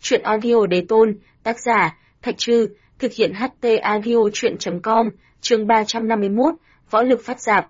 Truyện audio đế tôn, tác giả, Thạch Trư, thực hiện HT audio truyện.com, chương 351, võ lực phát rạp.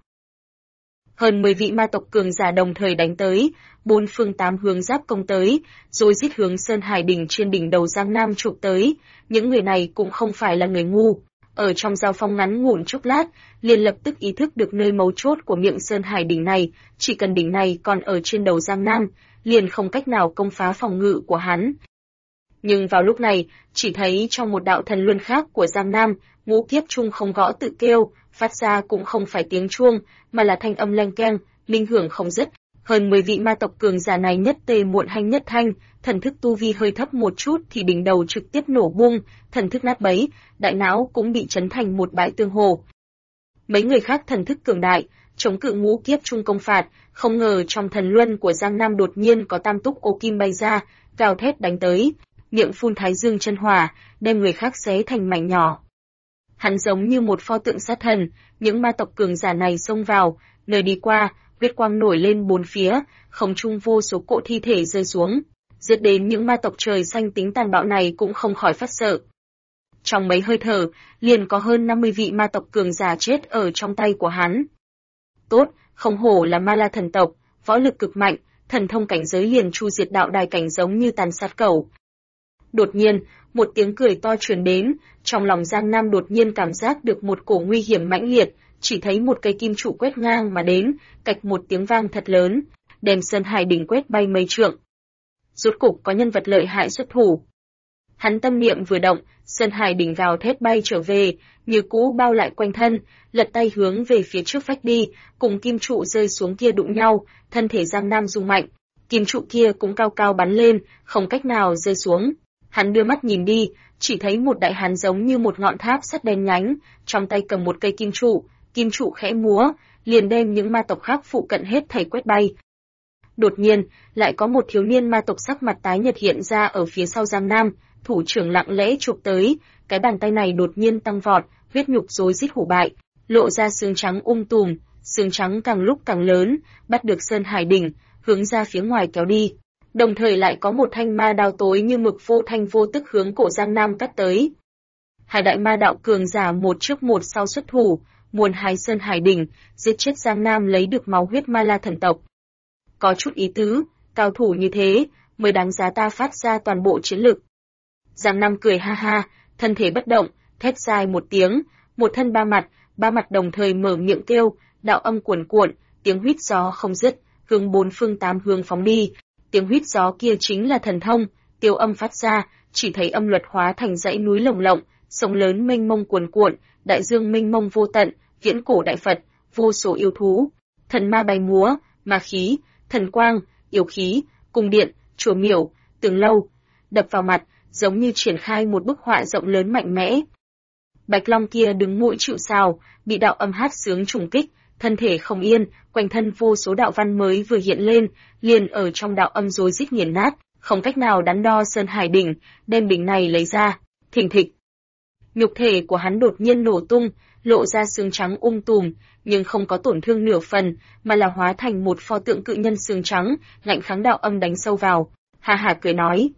Hơn 10 vị ma tộc cường giả đồng thời đánh tới, bốn phương tám hướng giáp công tới, rồi giết hướng Sơn Hải đỉnh trên đỉnh đầu Giang Nam chụp tới. Những người này cũng không phải là người ngu, ở trong giao phong ngắn ngủn chốc lát, liền lập tức ý thức được nơi mấu chốt của miệng Sơn Hải đỉnh này, chỉ cần đỉnh này còn ở trên đầu Giang Nam, liền không cách nào công phá phòng ngự của hắn. Nhưng vào lúc này, chỉ thấy trong một đạo thần luân khác của Giang Nam, ngũ kiếp trung không gõ tự kêu, phát ra cũng không phải tiếng chuông, mà là thanh âm leng keng, minh hưởng không dứt. Hơn 10 vị ma tộc cường giả này nhất tề muộn hanh nhất thanh, thần thức tu vi hơi thấp một chút thì đỉnh đầu trực tiếp nổ bung, thần thức nát bấy, đại não cũng bị chấn thành một bãi tương hồ. Mấy người khác thần thức cường đại, chống cự ngũ kiếp trung công phạt, không ngờ trong thần luân của Giang Nam đột nhiên có tam túc ô kim bay ra, gào thét đánh tới, miệng phun thái dương chân hỏa, đem người khác xé thành mảnh nhỏ. Hắn giống như một pho tượng sát thần, những ma tộc cường giả này xông vào, nơi đi qua, huyết quang nổi lên bốn phía, không trung vô số cỗ thi thể rơi xuống, giết đến những ma tộc trời xanh tính tàn bạo này cũng không khỏi phát sợ. Trong mấy hơi thở, liền có hơn 50 vị ma tộc cường giả chết ở trong tay của hắn. Tốt, không hổ là ma la thần tộc, võ lực cực mạnh, thần thông cảnh giới liền chu diệt đạo đài cảnh giống như tàn sát cẩu. Đột nhiên, một tiếng cười to truyền đến, trong lòng Giang Nam đột nhiên cảm giác được một cổ nguy hiểm mãnh liệt, chỉ thấy một cây kim trụ quét ngang mà đến, cạch một tiếng vang thật lớn, đem Sơn Hải đỉnh quét bay mấy trượng. Rốt cục có nhân vật lợi hại xuất thủ. Hắn tâm niệm vừa động, Sơn Hải đỉnh gào thét bay trở về, như cũ bao lại quanh thân, lật tay hướng về phía trước phách đi, cùng kim trụ rơi xuống kia đụng nhau, thân thể Giang Nam rung mạnh, kim trụ kia cũng cao cao bắn lên, không cách nào rơi xuống. Hắn đưa mắt nhìn đi, chỉ thấy một đại hán giống như một ngọn tháp sắt đen nhánh, trong tay cầm một cây kim trụ khẽ múa, liền đem những ma tộc khác phụ cận hết thảy quét bay. Đột nhiên, lại có một thiếu niên ma tộc sắc mặt tái nhợt hiện ra ở phía sau Giang Nam, thủ trưởng lặng lẽ chụp tới, cái bàn tay này đột nhiên tăng vọt, huyết nhục rối rít hủ bại, lộ ra xương trắng tùm, xương trắng càng lúc càng lớn, bắt được Sơn Hải đỉnh, hướng ra phía ngoài kéo đi. Đồng thời lại có một thanh ma đao tối như mực vô thanh vô tức hướng cổ Giang Nam cắt tới. Hai đại ma đạo cường giả một trước một sau xuất thủ, muốn hái Sơn Hải đỉnh, giết chết Giang Nam lấy được máu huyết ma la thần tộc. Có chút ý tứ, cao thủ như thế, mới đáng giá ta phát ra toàn bộ chiến lực. Giang Nam cười ha ha, thân thể bất động, thét dài một tiếng, một thân ba mặt đồng thời mở miệng kêu, đạo âm cuồn cuộn, tiếng huýt gió không dứt, hướng bốn phương tám hướng phóng đi. Tiếng huýt gió kia chính là thần thông, tiêu âm phát ra, chỉ thấy âm luật hóa thành dãy núi lồng lộng, sông lớn mênh mông cuồn cuộn, đại dương mênh mông vô tận, viễn cổ đại Phật, vô số yêu thú, thần ma bay múa, ma khí, thần quang, yêu khí, cung điện, chùa miểu, tường lâu, đập vào mặt, giống như triển khai một bức họa rộng lớn mạnh mẽ. Bạch Long kia đứng mũi chịu sào, bị đạo âm hát sướng trùng kích, thân thể không yên, quanh thân vô số đạo văn mới vừa hiện lên, liền ở trong đạo âm rối rít nghiền nát, không cách nào đắn đo Sơn Hải đỉnh, đem đỉnh này lấy ra, thình thịch. Nhục thể của hắn đột nhiên nổ tung, lộ ra xương trắng tùm, nhưng không có tổn thương nửa phần, mà là hóa thành một pho tượng cự nhân xương trắng, ngạnh kháng đạo âm đánh sâu vào. Ha ha cười nói,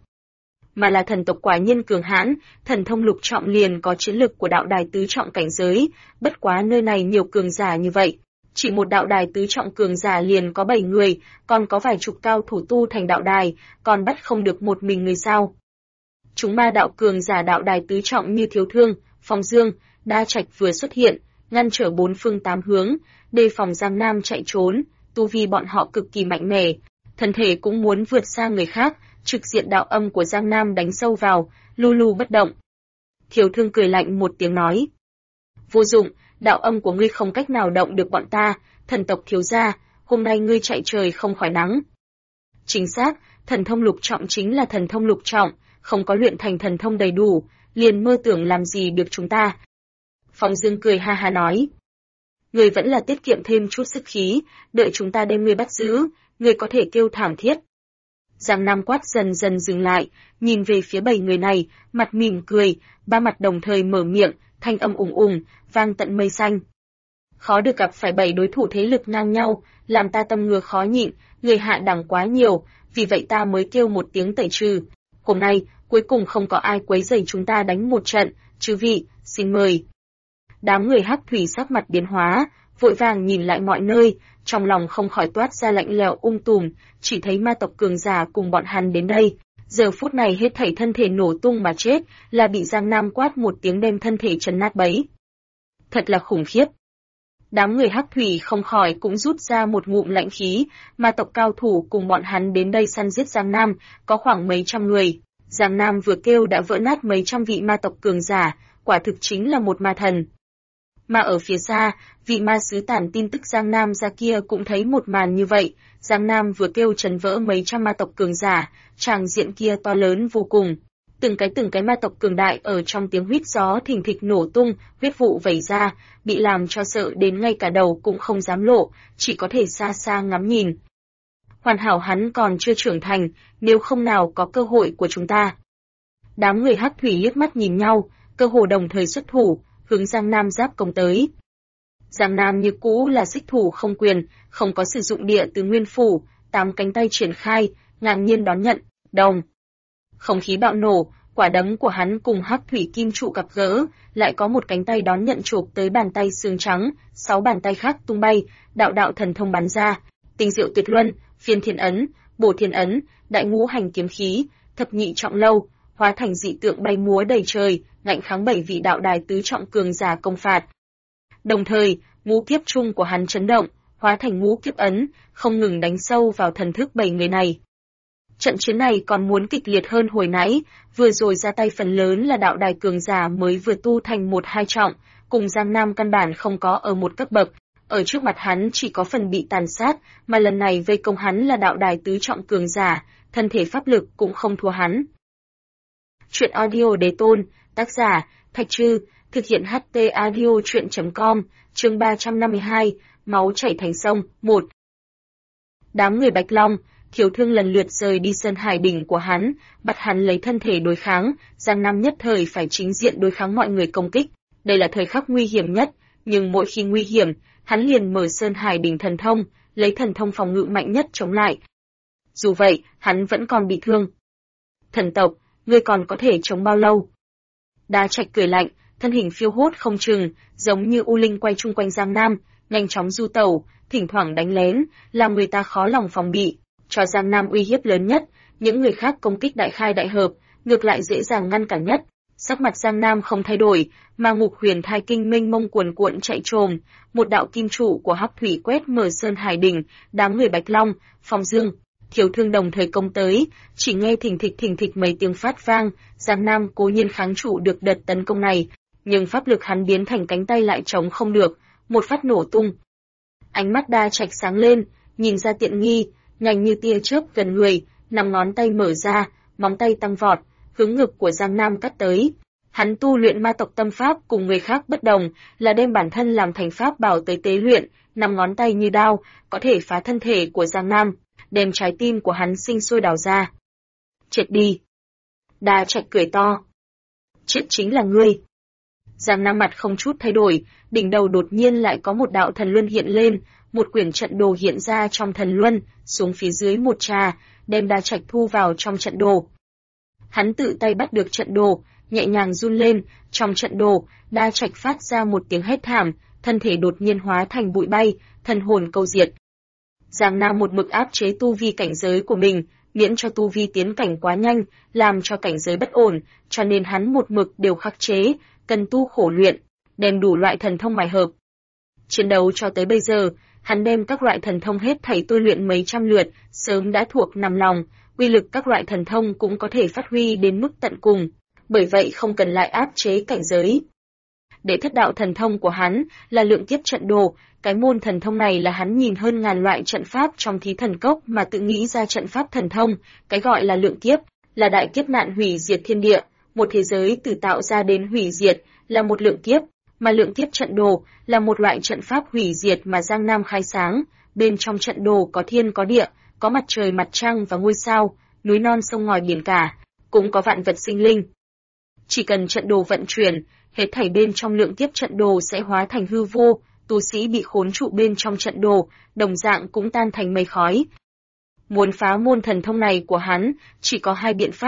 mà là thần tộc quả nhiên cường hãn, thần thông lục trọng liền có chiến lực của đạo đài tứ trọng cảnh giới, bất quá nơi này nhiều cường giả như vậy. Chỉ một đạo đài tứ trọng cường giả liền có 7 người, còn có vài chục cao thủ tu thành đạo đài, còn bắt không được một mình người sao. Chúng ma đạo cường giả đạo đài tứ trọng như Thiếu Thương, Phong Dương, Đa Trạch vừa xuất hiện, ngăn trở bốn phương tám hướng, đề phòng Giang Nam chạy trốn, tu vi bọn họ cực kỳ mạnh mẽ, thân thể cũng muốn vượt xa người khác, trực diện đạo âm của Giang Nam đánh sâu vào, lu lu bất động. Thiếu Thương cười lạnh một tiếng nói, vô dụng, đạo âm của ngươi không cách nào động được bọn ta, thần tộc thiếu gia, hôm nay ngươi chạy trời không khỏi nắng. Chính xác, thần thông lục trọng chính là thần thông lục trọng, không có luyện thành thần thông đầy đủ, liền mơ tưởng làm gì được chúng ta. Phong Dương cười ha ha nói, ngươi vẫn là tiết kiệm thêm chút sức khí, đợi chúng ta đem ngươi bắt giữ, ngươi có thể kêu thảm thiết. Giang Nam quát dần dần dừng lại, nhìn về phía 7 người này, mặt mỉm cười, ba mặt đồng thời mở miệng, thanh âm vang tận mây xanh. Khó được gặp phải 7 đối thủ thế lực ngang nhau, làm ta tâm ngứa khó nhịn, người hạ đẳng quá nhiều, vì vậy ta mới kêu một tiếng tẩy trừ. Hôm nay, cuối cùng không có ai quấy rầy chúng ta đánh một trận, chư vị, xin mời. Đám người Hắc Thủy sắc mặt biến hóa, vội vàng nhìn lại mọi nơi, trong lòng không khỏi toát ra lạnh lẽo tùm, chỉ thấy ma tộc cường giả cùng bọn hắn đến đây. Giờ phút này hết thảy thân thể nổ tung mà chết, là bị Giang Nam quát một tiếng đem thân thể chấn nát bấy. Thật là khủng khiếp. Đám người Hắc Thủy không khỏi cũng rút ra một ngụm lạnh khí, ma tộc cao thủ cùng bọn hắn đến đây săn giết Giang Nam, có khoảng mấy trăm người. Giang Nam vừa kêu đã vỡ nát mấy trăm vị ma tộc cường giả, quả thực chính là một ma thần. Mà ở phía xa, vị ma sứ tản tin tức Giang Nam ra kia cũng thấy một màn như vậy, Giang Nam vừa kêu trấn vỡ mấy trăm ma tộc cường giả, tràng diện kia to lớn vô cùng. Từng cái ma tộc cường đại ở trong tiếng huýt gió thình thịch nổ tung, huyết vụ vẩy ra, bị làm cho sợ đến ngay cả đầu cũng không dám lộ, chỉ có thể xa xa ngắm nhìn. Hoàn hảo hắn còn chưa trưởng thành, nếu không nào có cơ hội của chúng ta. Đám người Hắc Thủy liếc mắt nhìn nhau, cơ hồ đồng thời xuất thủ, hướng Giang Nam giáp công tới. Giang Nam như cũ là xích thủ không quyền, không có sử dụng địa từ nguyên phủ, 8 cánh tay triển khai, ngang nhiên đón nhận, đồng. Không khí bạo nổ, quả đấm của hắn cùng Hắc Thủy kim trụ gặp gỡ, lại có một cánh tay đón nhận chụp tới bàn tay xương trắng, 6 bàn tay khác tung bay, đạo đạo thần thông bắn ra, tinh diệu tuyệt luân, phiên thiên ấn, bổ thiên ấn, đại ngũ hành kiếm khí, thập nhị trọng lâu, hóa thành dị tượng bay múa đầy trời, ngạnh kháng 7 vị đạo đài tứ trọng cường giả công phạt. Đồng thời, ngũ kiếp trung của hắn chấn động, hóa thành ngũ kiếp ấn, không ngừng đánh sâu vào thần thức 7 người này. Trận chiến này còn muốn kịch liệt hơn hồi nãy, vừa rồi ra tay phần lớn là đạo đài cường giả mới vừa tu thành 1-2 trọng, cùng Giang Nam căn bản không có ở một cấp bậc, ở trước mặt hắn chỉ có phần bị tàn sát, mà lần này vây công hắn là đạo đài tứ trọng cường giả, thân thể pháp lực cũng không thua hắn. Chuyện audio đế tôn, tác giả, Thạch Trư, thực hiện HT audio chuyện.com, chương 352, máu chảy thành sông, 1. Đám người Bạch Long, Thiếu Thương lần lượt rời đi sân hải đỉnh của hắn, bắt hắn lấy thân thể đối kháng, Giang Nam nhất thời phải chính diện đối kháng mọi người công kích. Đây là thời khắc nguy hiểm nhất, nhưng mỗi khi nguy hiểm, hắn liền mở sơn hải đỉnh thần thông, lấy thần thông phòng ngự mạnh nhất chống lại. Dù vậy, hắn vẫn còn bị thương. Thần tộc, ngươi còn có thể chống bao lâu? Đa Trạch cười lạnh, thân hình phiêu hốt không chừng, giống như u linh quay chung quanh Giang Nam, nhanh chóng du tẩu, thỉnh thoảng đánh lén, làm người ta khó lòng phòng bị. Cho Giang Nam uy hiếp lớn nhất, những người khác công kích đại khai đại hợp, ngược lại dễ dàng ngăn cản nhất. Sắc mặt Giang Nam không thay đổi, mà Ngục Huyền Thai Kinh mênh mông cuồn cuộn chạy trồm, một đạo kim trụ của Hắc Thủy quét mở sơn hải đỉnh, đám người Bạch Long, Phong Dương, Thiếu Thương đồng thời công tới, chỉ nghe thình thịch mấy tiếng phát vang, Giang Nam cố nhiên kháng trụ được đợt tấn công này, nhưng pháp lực hắn biến thành cánh tay lại chống không được, một phát nổ tung. Ánh mắt Đa Trạch sáng lên, nhìn ra tiện nghi, nhanh như tia chớp gần người, 5 ngón tay mở ra, móng tay tăng vọt, hướng ngực của Giang Nam cắt tới. Hắn tu luyện ma tộc tâm pháp cùng người khác bất đồng, là đem bản thân làm thành pháp bảo tới tế luyện, 5 ngón tay như đao, có thể phá thân thể của Giang Nam, đem trái tim của hắn sinh sôi đào ra. Chết đi! Đa Trạch cười to. Chết chính là ngươi. Giang Nam mặt không chút thay đổi, đỉnh đầu đột nhiên lại có một đạo thần luân hiện lên, một quyển trận đồ hiện ra trong thần luân, xuống phía dưới một trà, đem Đa Trạch thu vào trong trận đồ. Hắn tự tay bắt được trận đồ, nhẹ nhàng run lên, trong trận đồ, Đa Trạch phát ra một tiếng hét thảm, thân thể đột nhiên hóa thành bụi bay, thần hồn câu diệt. Giang Nam một mực áp chế tu vi cảnh giới của mình, miễn cho tu vi tiến cảnh quá nhanh, làm cho cảnh giới bất ổn, cho nên hắn một mực đều khắc chế, cần tu khổ luyện, đem đủ loại thần thông mài hợp. Chiến đấu cho tới bây giờ, hắn đem các loại thần thông hết thảy tu luyện mấy trăm lượt, sớm đã thuộc nằm lòng, uy lực các loại thần thông cũng có thể phát huy đến mức tận cùng, bởi vậy không cần lại áp chế cảnh giới. Để thất đạo thần thông của hắn là lượng kiếp trận đồ, cái môn thần thông này là hắn nhìn hơn ngàn loại trận pháp trong thí thần cốc mà tự nghĩ ra trận pháp thần thông, cái gọi là lượng kiếp, là đại kiếp nạn hủy diệt thiên địa, một thế giới từ tạo ra đến hủy diệt, là một lượng kiếp, mà lượng kiếp trận đồ là một loại trận pháp hủy diệt mà Giang Nam khai sáng, bên trong trận đồ có thiên có địa, có mặt trời mặt trăng và ngôi sao, núi non sông ngòi biển cả, cũng có vạn vật sinh linh. Chỉ cần trận đồ vận chuyển, hết thảy bên trong lượng kiếp trận đồ sẽ hóa thành hư vô, tu sĩ bị khốn trụ bên trong trận đồ, đồng dạng cũng tan thành mây khói. Muốn phá môn thần thông này của hắn, chỉ có hai biện pháp,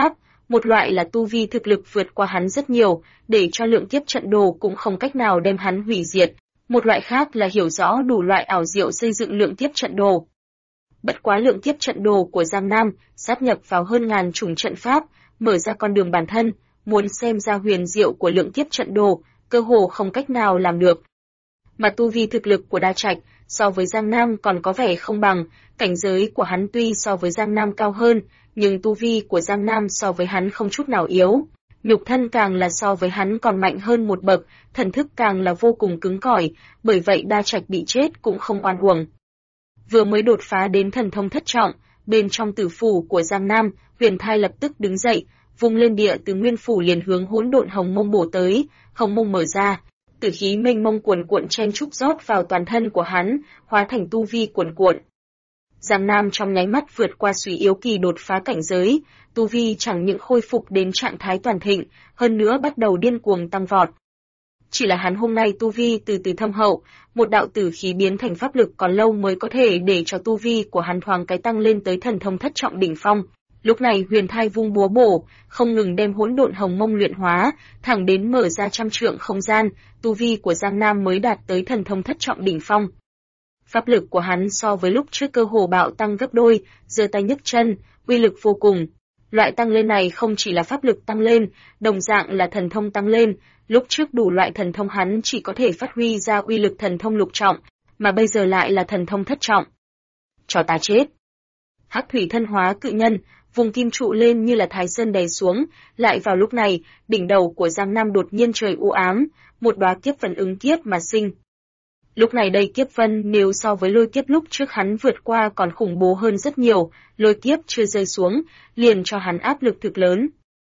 một loại là tu vi thực lực vượt qua hắn rất nhiều, để cho lượng kiếp trận đồ cũng không cách nào đem hắn hủy diệt, một loại khác là hiểu rõ đủ loại ảo diệu xây dựng lượng kiếp trận đồ. Bất quá lượng kiếp trận đồ của Giang Nam sáp nhập vào hơn ngàn chủng trận pháp, mở ra con đường bản thân, muốn xem ra huyền diệu của lượng kiếp trận đồ, cơ hồ không cách nào làm được. Mà tu vi thực lực của Đa Trạch so với Giang Nam còn có vẻ không bằng, cảnh giới của hắn tuy so với Giang Nam cao hơn, nhưng tu vi của Giang Nam so với hắn không chút nào yếu. Nhục thân càng là so với hắn còn mạnh hơn một bậc, thần thức càng là vô cùng cứng cỏi, bởi vậy Đa Trạch bị chết cũng không oan uổng. Vừa mới đột phá đến thần thông thất trọng, bên trong tử phủ của Giang Nam, Huyền Thai lập tức đứng dậy, vung lên địa từ nguyên phủ liền hướng hỗn độn hồng mông bổ tới, hồng mông mở ra, tử khí mênh mông cuồn cuộn chen chúc rót vào toàn thân của hắn, hóa thành tu vi cuồn cuộn. Giang Nam trong nháy mắt vượt qua Súy Yếu Kỳ đột phá cảnh giới, tu vi chẳng những khôi phục đến trạng thái toàn thịnh, hơn nữa bắt đầu điên cuồng tăng vọt. Chỉ là hắn hôm nay tu vi từ từ thâm hậu, một đạo tử khí biến thành pháp lực còn lâu mới có thể để cho tu vi của hắn thoáng cái tăng lên tới thần thông thất trọng đỉnh phong. Lúc này Huyền Thai vung búa bổ, không ngừng đem hỗn độn hồng mông luyện hóa, thẳng đến mở ra trăm trượng không gian, tu vi của Giang Nam mới đạt tới thần thông thất trọng đỉnh phong. Pháp lực của hắn so với lúc trước cơ hồ bạo tăng gấp đôi, giơ tay nhấc chân, uy lực vô cùng. Loại tăng lên này không chỉ là pháp lực tăng lên, đồng dạng là thần thông tăng lên, lúc trước đủ loại thần thông hắn chỉ có thể phát huy ra uy lực thần thông lục trọng, mà bây giờ lại là thần thông thất trọng. Cho ta chết! Hắc thủy thân hóa cự nhân, vùng kim trụ lên như là thái sơn đè xuống, lại vào lúc này, đỉnh đầu của Giang Nam đột nhiên trời u ám, một đóa kiếp vân ứng kiếp mà sinh. Lúc này đây kiếp vân nếu so với lôi kiếp lúc trước hắn vượt qua còn khủng bố hơn rất nhiều, lôi kiếp chưa rơi xuống, liền cho hắn áp lực thực lớn.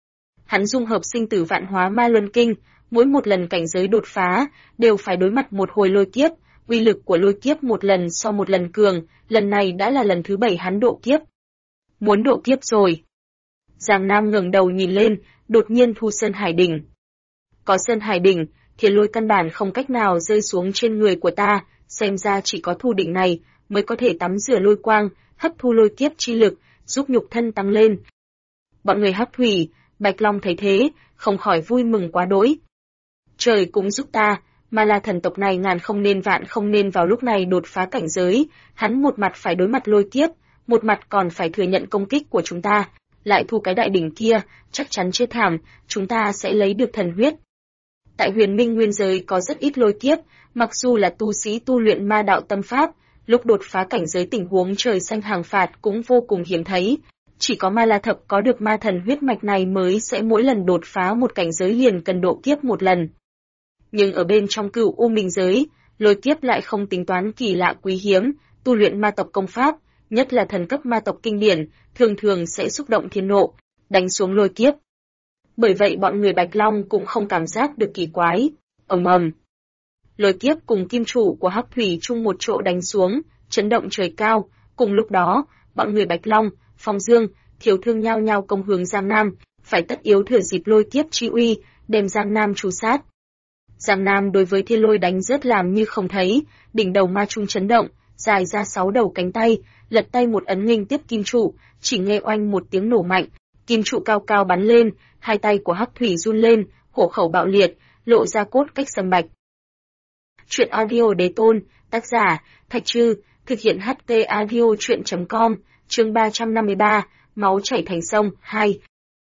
Hắn dung hợp sinh tử vạn hóa ma luân kinh, mỗi một lần cảnh giới đột phá, đều phải đối mặt một hồi lôi kiếp, uy lực của lôi kiếp một lần so một lần cường, lần này đã là lần thứ 7 hắn độ kiếp. Muốn độ kiếp rồi. Giang Nam ngẩng đầu nhìn lên, đột nhiên thu Sơn Hải đỉnh. Có Sơn Hải đỉnh, thiên lôi căn bản không cách nào rơi xuống trên người của ta, xem ra chỉ có thu đỉnh này mới có thể tắm rửa lôi quang, hấp thu lôi kiếp chi lực, giúp nhục thân tăng lên. Bọn người Hắc Thủy, Bạch Long thấy thế, không khỏi vui mừng quá đỗi. Trời cũng giúp ta, mà là thần tộc này ngàn không nên vạn không nên vào lúc này đột phá cảnh giới, hắn một mặt phải đối mặt lôi kiếp, một mặt còn phải thừa nhận công kích của chúng ta, lại thu cái đại đỉnh kia, chắc chắn chết thảm, chúng ta sẽ lấy được thần huyết. Tại Huyền Minh nguyên giới có rất ít lôi kiếp, mặc dù là tu sĩ tu luyện ma đạo tâm pháp, lúc đột phá cảnh giới tình huống trời xanh hàng phạt cũng vô cùng hiếm thấy. Chỉ có Ma La Thập có được ma thần huyết mạch này mới sẽ mỗi lần đột phá một cảnh giới liền cần độ kiếp một lần. Nhưng ở bên trong Cửu U Minh giới, lôi kiếp lại không tính toán kỳ lạ quý hiếm, tu luyện ma tộc công pháp, nhất là thần cấp ma tộc kinh điển, thường thường sẽ xúc động thiên nộ, đánh xuống lôi kiếp. Bởi vậy bọn người Bạch Long cũng không cảm giác được kỳ quái. Ầm ầm. Lôi kiếp cùng kim chủ của Hắc Thủy chung một chỗ đánh xuống, chấn động trời cao, cùng lúc đó, bọn người Bạch Long, Phong Dương, Thiếu Thương nhao nhao công hướng Giang Nam, phải tất yếu thừa dịp lôi kiếp chi uy, đem Giang Nam tru sát. Giang Nam đối với thiên lôi đánh rớt làm như không thấy, đỉnh đầu ma trung chấn động, dài ra 6 đầu cánh tay, lật tay một ấn nghênh tiếp kim trụ, chỉ nghe oanh một tiếng nổ mạnh, kim trụ cao cao bắn lên, hai tay của Hắc Thủy run lên, hổ khẩu bạo liệt, lộ ra cốt cách sầm bạch. Truyện audio Đế Tôn, tác giả Thạch Trư, thực hiện HT audio truyện.com, chương 353, máu chảy thành sông 2.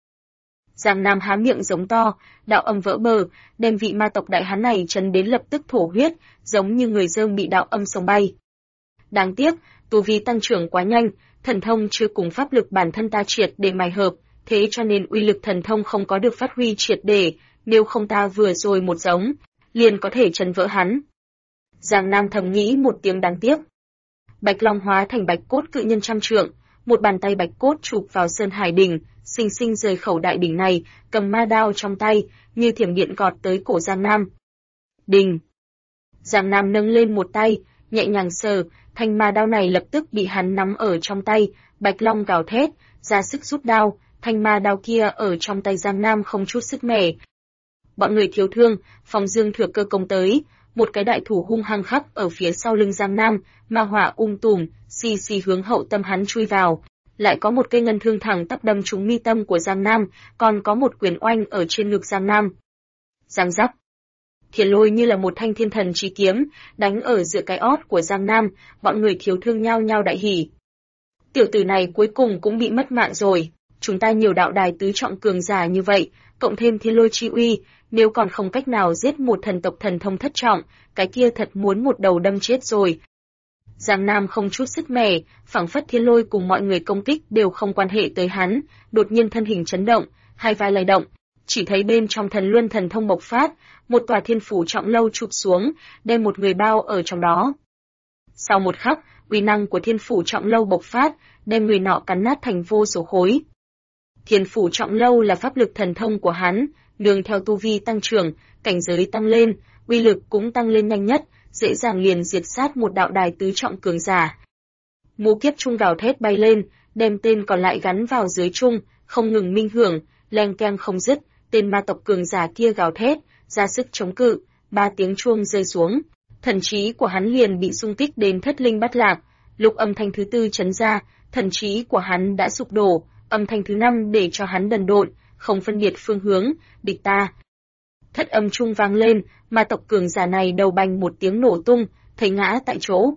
Giang Nam há miệng giống to, đạo âm vỡ bờ, đem vị ma tộc đại hán này chấn đến lập tức thổ huyết, giống như người dơm bị đạo âm sông bay. Đáng tiếc, tu vi tăng trưởng quá nhanh, thần thông chưa cùng pháp lực bản thân ta triệt để mài hợp, thế cho nên uy lực thần thông không có được phát huy triệt để, nếu không ta vừa rồi một giống, liền có thể chấn vỡ hắn. Giang Nam thầm nghĩ một tiếng đáng tiếc. Bạch Long hóa thành bạch cốt cự nhân trăm trượng, một bàn tay bạch cốt chụp vào Sơn Hải đỉnh, xinh xinh rời khẩu đại đỉnh này, cầm ma đao trong tay, như thiểm điện gọt tới cổ Giang Nam. Đình! Giang Nam nâng lên một tay, nhẹ nhàng sờ, thanh ma đao này lập tức bị hắn nắm ở trong tay, Bạch Long gào thét, ra sức rút đao, thanh ma đao kia ở trong tay Giang Nam không chút sức mẻ. Bọn người Thiếu Thương, Phong Dương thừa cơ công tới, một cái đại thủ hung hăng khắc ở phía sau lưng Giang Nam, ma hỏa tùm, xì xì hướng hậu tâm hắn chui vào, lại có một cây ngân thương thẳng tắp đâm trúng mi tâm của Giang Nam, còn có một quyền oanh ở trên ngực Giang Nam. Giang giáp. Thiền Lôi như là một thanh thiên thần chí kiếm, đánh ở giữa cái ót của Giang Nam, bọn người thiếu thương nhao nhao đại hỉ. Tiểu tử này cuối cùng cũng bị mất mạng rồi, chúng ta nhiều đạo đài tứ trọng cường giả như vậy, cộng thêm thiên lôi chi uy, nếu còn không cách nào giết một thần tộc thần thông thất trọng, cái kia thật muốn một đầu đâm chết rồi. Giang Nam không chút sức mẻ, phảng phất thiên lôi cùng mọi người công kích đều không quan hệ tới hắn, đột nhiên thân hình chấn động, hai vai lay động, chỉ thấy bên trong thần luân thần thông bộc phát, một tòa thiên phủ trọng lâu chụp xuống, đem một người bao ở trong đó. Sau một khắc, uy năng của thiên phủ trọng lâu bộc phát, đem người nọ cắn nát thành vô số khối. Thiên phủ trọng lâu là pháp lực thần thông của hắn, nương theo tu vi tăng trưởng, cảnh giới tăng lên, uy lực cũng tăng lên nhanh nhất, dễ dàng liền diệt sát một đạo đài tứ trọng cường giả. Ngũ kiếp trung gào thét bay lên, đem tên còn lại gắn vào dưới trung, không ngừng minh hưởng, leng keng không dứt, tên ma tộc cường giả kia gào thét, ra sức chống cự, 3 tiếng chuông rơi xuống, thần trí của hắn liền bị xung kích đến thất linh bát lạc, lục âm thanh thứ 4 chấn ra, thần trí của hắn đã sụp đổ, âm thanh thứ 5 để cho hắn đần độn, không phân biệt phương hướng, địch ta. Thất âm trung vang lên, ma tộc cường giả này đầu bành một tiếng nổ tung, thấy ngã tại chỗ.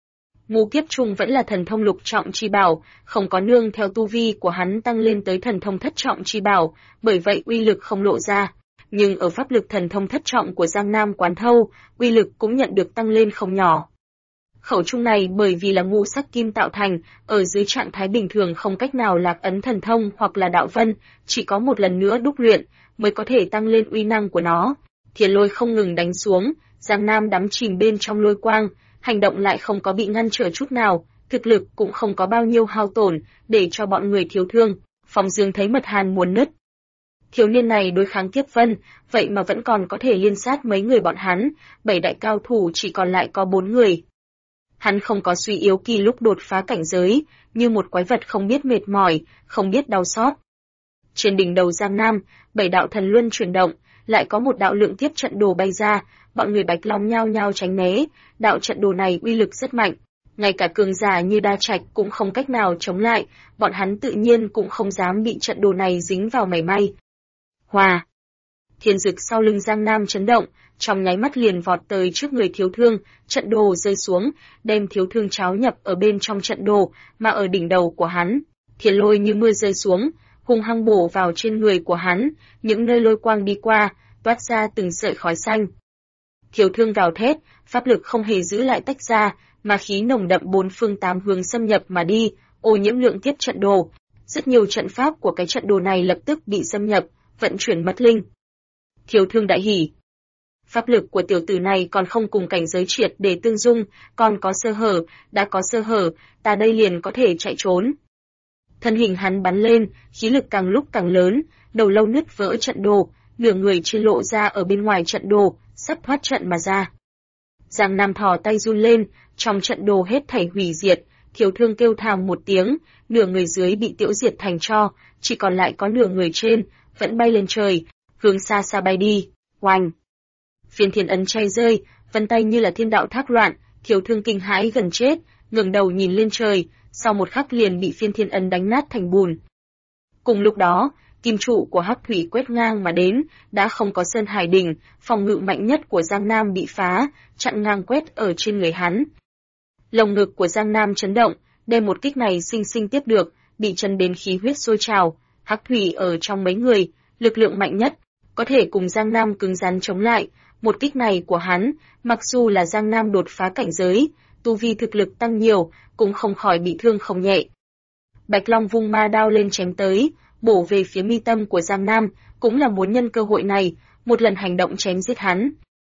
Ngũ kiếp trung vẫn là thần thông lục trọng chi bảo, không có nương theo tu vi của hắn tăng lên tới thần thông thất trọng chi bảo, bởi vậy uy lực không lộ ra. Nhưng ở pháp lực thần thông thất trọng của Giang Nam quán thâu, uy lực cũng nhận được tăng lên không nhỏ. Khẩu trung này bởi vì là ngũ sắc kim tạo thành, ở dưới trạng thái bình thường không cách nào lạc ấn thần thông hoặc là đạo vân, chỉ có một lần nữa đúc luyện, mới có thể tăng lên uy năng của nó. Thiền lôi không ngừng đánh xuống, Giang Nam đắm chìm bên trong lôi quang, hành động lại không có bị ngăn trở chút nào, thực lực cũng không có bao nhiêu hao tổn, để cho bọn người thiếu thương. Phong Dương thấy mật hàn muốn nứt. Thiếu niên này đối kháng Kiếp Vân, vậy mà vẫn còn có thể liên sát mấy người bọn hắn, 7 đại cao thủ chỉ còn lại có 4 người. Hắn không có suy yếu kỳ lúc đột phá cảnh giới, như một quái vật không biết mệt mỏi, không biết đau xót. Trên đỉnh đầu Giang Nam, 7 đạo thần luân chuyển động, lại có một đạo lượng tiếp trận đồ bay ra, bọn người Bạch Long nhao nhao tránh né, đạo trận đồ này uy lực rất mạnh, ngay cả cường giả như Đa Trạch cũng không cách nào chống lại, bọn hắn tự nhiên cũng không dám bị trận đồ này dính vào mảy may. Hòa! Thiên dực sau lưng Giang Nam chấn động, trong nháy mắt liền vọt tới trước người thiếu thương, trận đồ rơi xuống, đem thiếu thương cháo nhập ở bên trong trận đồ, mà ở đỉnh đầu của hắn, thiên lôi như mưa rơi xuống, hung hăng bổ vào trên người của hắn, những nơi lôi quang đi qua, toát ra từng sợi khói xanh. Thiếu thương gào thét, pháp lực không hề giữ lại tách ra, mà khí nồng đậm 4 phương 8 hướng xâm nhập mà đi, ô nhiễm lượng tiếp trận đồ. Rất nhiều trận pháp của cái trận đồ này lập tức bị xâm nhập, vận chuyển mất linh. Thiếu thương đại hỉ. Pháp lực của tiểu tử này còn không cùng cảnh giới triệt để tương dung, còn có sơ hở, đã có sơ hở, ta đây liền có thể chạy trốn. Thân hình hắn bắn lên, khí lực càng lúc càng lớn, đầu lâu nứt vỡ trận đồ, nửa người trên lộ ra ở bên ngoài trận đồ, sắp thoát trận mà ra. Giang Nam thò tay run lên, trong trận đồ hết thảy hủy diệt, thiếu thương kêu thảm một tiếng, nửa người dưới bị tiêu diệt thành tro, chỉ còn lại có nửa người trên, vẫn bay lên trời, hướng xa xa bay đi, oanh. Phiên thiên ấn chay rơi, vân tay như là thiên đạo thác loạn, thiếu thương kinh hãi gần chết, ngẩng đầu nhìn lên trời, sau một khắc liền bị phiên thiên ấn đánh nát thành bùn. Cùng lúc đó, kim trụ của hắc thủy quét ngang mà đến, đã không có Sơn Hải đỉnh, phòng ngự mạnh nhất của Giang Nam bị phá, chặn ngang quét ở trên người hắn. Lồng ngực của Giang Nam chấn động, đem một kích này sinh sinh tiếp được, bị chấn đến khí huyết sôi trào, hắc thủy ở trong mấy người, lực lượng mạnh nhất, có thể cùng Giang Nam cứng rắn chống lại. Một kích này của hắn, mặc dù là Giang Nam đột phá cảnh giới, tu vi thực lực tăng nhiều, cũng không khỏi bị thương không nhẹ. Bạch Long vung ma đao lên chém tới, bổ về phía mi tâm của Giang Nam, cũng là muốn nhân cơ hội này, một lần hành động chém giết hắn.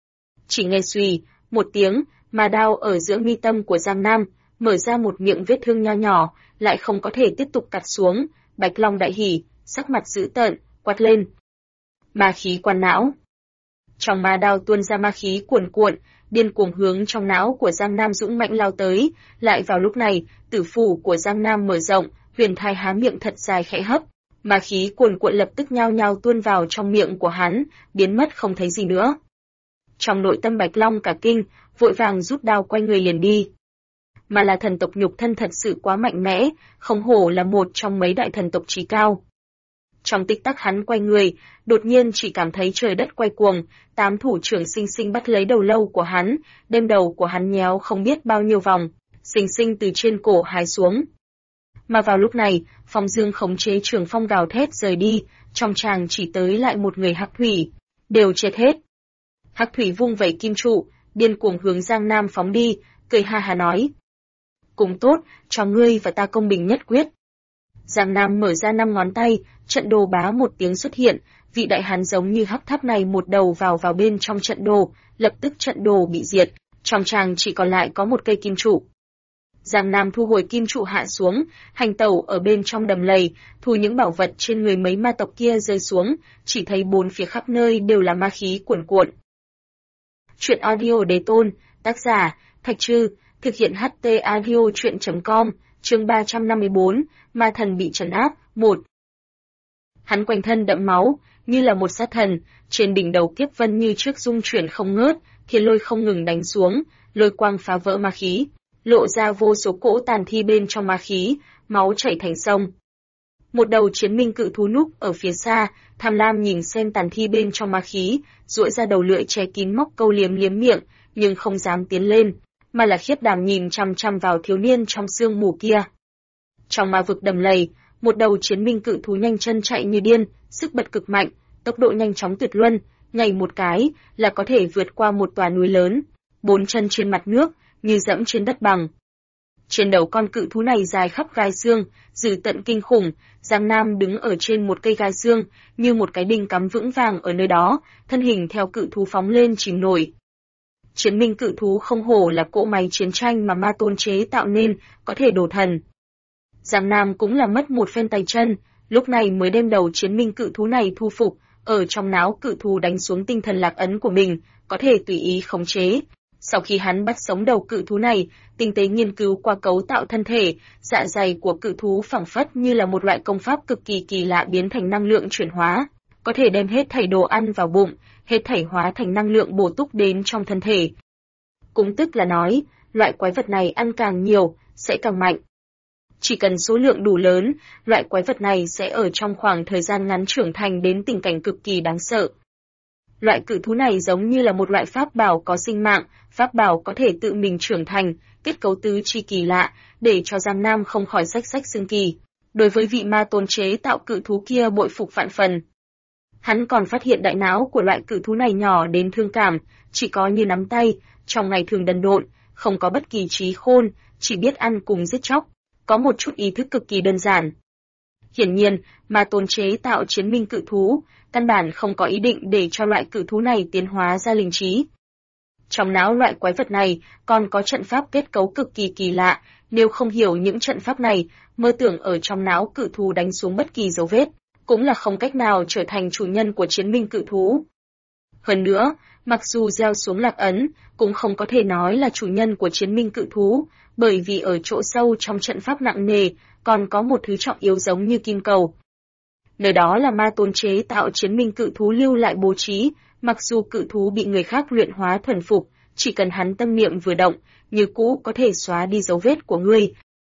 Chỉ nghe xùy, một tiếng, ma đao ở giữa mi tâm của Giang Nam, mở ra một miệng vết thương nho nhỏ, lại không có thể tiếp tục cắt xuống, Bạch Long đại hỉ, sắc mặt dữ tợn, quát lên. Ma khí quan não. Trong ma đao tuôn ra ma khí cuồn cuộn, điên cuồng hướng trong não của Giang Nam dũng mãnh lao tới, lại vào lúc này, tử phủ của Giang Nam mở rộng, huyền thai há miệng thật dài khẽ hấp, ma khí cuồn cuộn lập tức nhao nhao tuôn vào trong miệng của hắn, biến mất không thấy gì nữa. Trong nội tâm Bạch Long cả kinh, vội vàng rút đao quay người liền đi. mà là thần tộc nhục thân thật sự quá mạnh mẽ, không hổ là một trong mấy đại thần tộc trí cao. Trong tích tắc hắn quay người, đột nhiên chỉ cảm thấy trời đất quay cuồng, 8 thủ trưởng sinh sinh bắt lấy đầu lâu của hắn, đem đầu của hắn nhéo không biết bao nhiêu vòng, sinh sinh từ trên cổ hái xuống. Mà vào lúc này, Phong Dương khống chế trường phong gào thét rời đi, trong tràng chỉ tới lại một người Hắc Thủy, đều chết hết. Hắc Thủy vung vẩy kim trụ, điên cuồng hướng Giang Nam phóng đi, cười ha ha nói: "Cùng tốt, cho ngươi và ta công bình nhất quyết." Giang Nam mở ra 5 ngón tay, trận đồ bá một tiếng xuất hiện, vị đại hán giống như hắc tháp này một đầu vào bên trong trận đồ, lập tức trận đồ bị diệt, trong tràng chỉ còn lại có một cây kim trụ. Giang Nam thu hồi kim trụ hạ xuống, hành tẩu ở bên trong đầm lầy, thu những bảo vật trên người mấy ma tộc kia rơi xuống, chỉ thấy bốn phía khắp nơi đều là ma khí cuồn cuộn. Truyện audio Đế Tôn, tác giả Thạch Trư, thực hiện HT audio truyện.com, chương 354, ma thần bị trấn áp, 1. Hắn quanh thân đẫm máu, như là một sát thần, trên đỉnh đầu kiếp vân như trước dung chuyển không ngớt, thiên lôi không ngừng đánh xuống, lôi quang phá vỡ ma khí, lộ ra vô số cỗ tàn thi bên trong ma khí, máu chảy thành sông. Một đầu chiến minh cự thú núp ở phía xa, tham lam nhìn xem tàn thi bên trong ma khí, duỗi ra đầu lưỡi che kín móc câu liếm miệng, nhưng không dám tiến lên, mà là khiếp đảm nhìn chăm chăm vào thiếu niên trong sương mù kia. Trong ma vực đầm lầy, một đầu chiến minh cự thú nhanh chân chạy như điên, sức bật cực mạnh, tốc độ nhanh chóng tuyệt luân, nhảy một cái là có thể vượt qua một tòa núi lớn, 4 chân trên mặt nước, như dẫm trên đất bằng. Trên đầu con cự thú này dài khắp gai xương, dữ tận kinh khủng, Giang Nam đứng ở trên một cây gai xương, như một cái đinh cắm vững vàng ở nơi đó, thân hình theo cự thú phóng lên chìm nổi. Chiến minh cự thú không hổ là cỗ máy chiến tranh mà ma tôn chế tạo nên, có thể đổ thần. Giang Nam cũng là mất một phen tay chân, lúc này mới đem đầu chiến minh cự thú này thu phục, ở trong não cự thú đánh xuống tinh thần lạc ấn của mình, có thể tùy ý khống chế. Sau khi hắn bắt sống đầu cự thú này, tinh tế nghiên cứu qua cấu tạo thân thể, dạ dày của cự thú phảng phất như là một loại công pháp cực kỳ kỳ lạ biến thành năng lượng chuyển hóa, có thể đem hết thảy đồ ăn vào bụng, hết thảy hóa thành năng lượng bổ túc đến trong thân thể. Cũng tức là nói, loại quái vật này ăn càng nhiều, sẽ càng mạnh. Chỉ cần số lượng đủ lớn, loại quái vật này sẽ ở trong khoảng thời gian ngắn trưởng thành đến tình cảnh cực kỳ đáng sợ. Loại cự thú này giống như là một loại pháp bảo có sinh mạng, pháp bảo có thể tự mình trưởng thành, kết cấu tứ chi kỳ lạ, để cho Giang Nam không khỏi xách xương kỳ. Đối với vị ma tôn chế tạo cự thú kia bội phục vạn phần. Hắn còn phát hiện đại não của loại cự thú này nhỏ đến thương cảm, chỉ có như nắm tay, trong ngày thường đần độn, không có bất kỳ trí khôn, chỉ biết ăn cùng giết chóc, có một chút ý thức cực kỳ đơn giản. Hiển nhiên, ma tôn chế tạo chiến minh cự thú, căn bản không có ý định để cho loại cự thú này tiến hóa ra linh trí. Trong não loại quái vật này còn có trận pháp kết cấu cực kỳ kỳ lạ, nếu không hiểu những trận pháp này, mơ tưởng ở trong não cự thú đánh xuống bất kỳ dấu vết, cũng là không cách nào trở thành chủ nhân của chiến minh cự thú. Hơn nữa, mặc dù gieo xuống lạc ấn, cũng không có thể nói là chủ nhân của chiến minh cự thú, bởi vì ở chỗ sâu trong trận pháp nặng nề, còn có một thứ trọng yếu giống như kim cầu. Nơi đó là ma tôn chế tạo chiến minh cự thú lưu lại bố trí, mặc dù cự thú bị người khác luyện hóa thuần phục, chỉ cần hắn tâm niệm vừa động, như cũ có thể xóa đi dấu vết của ngươi.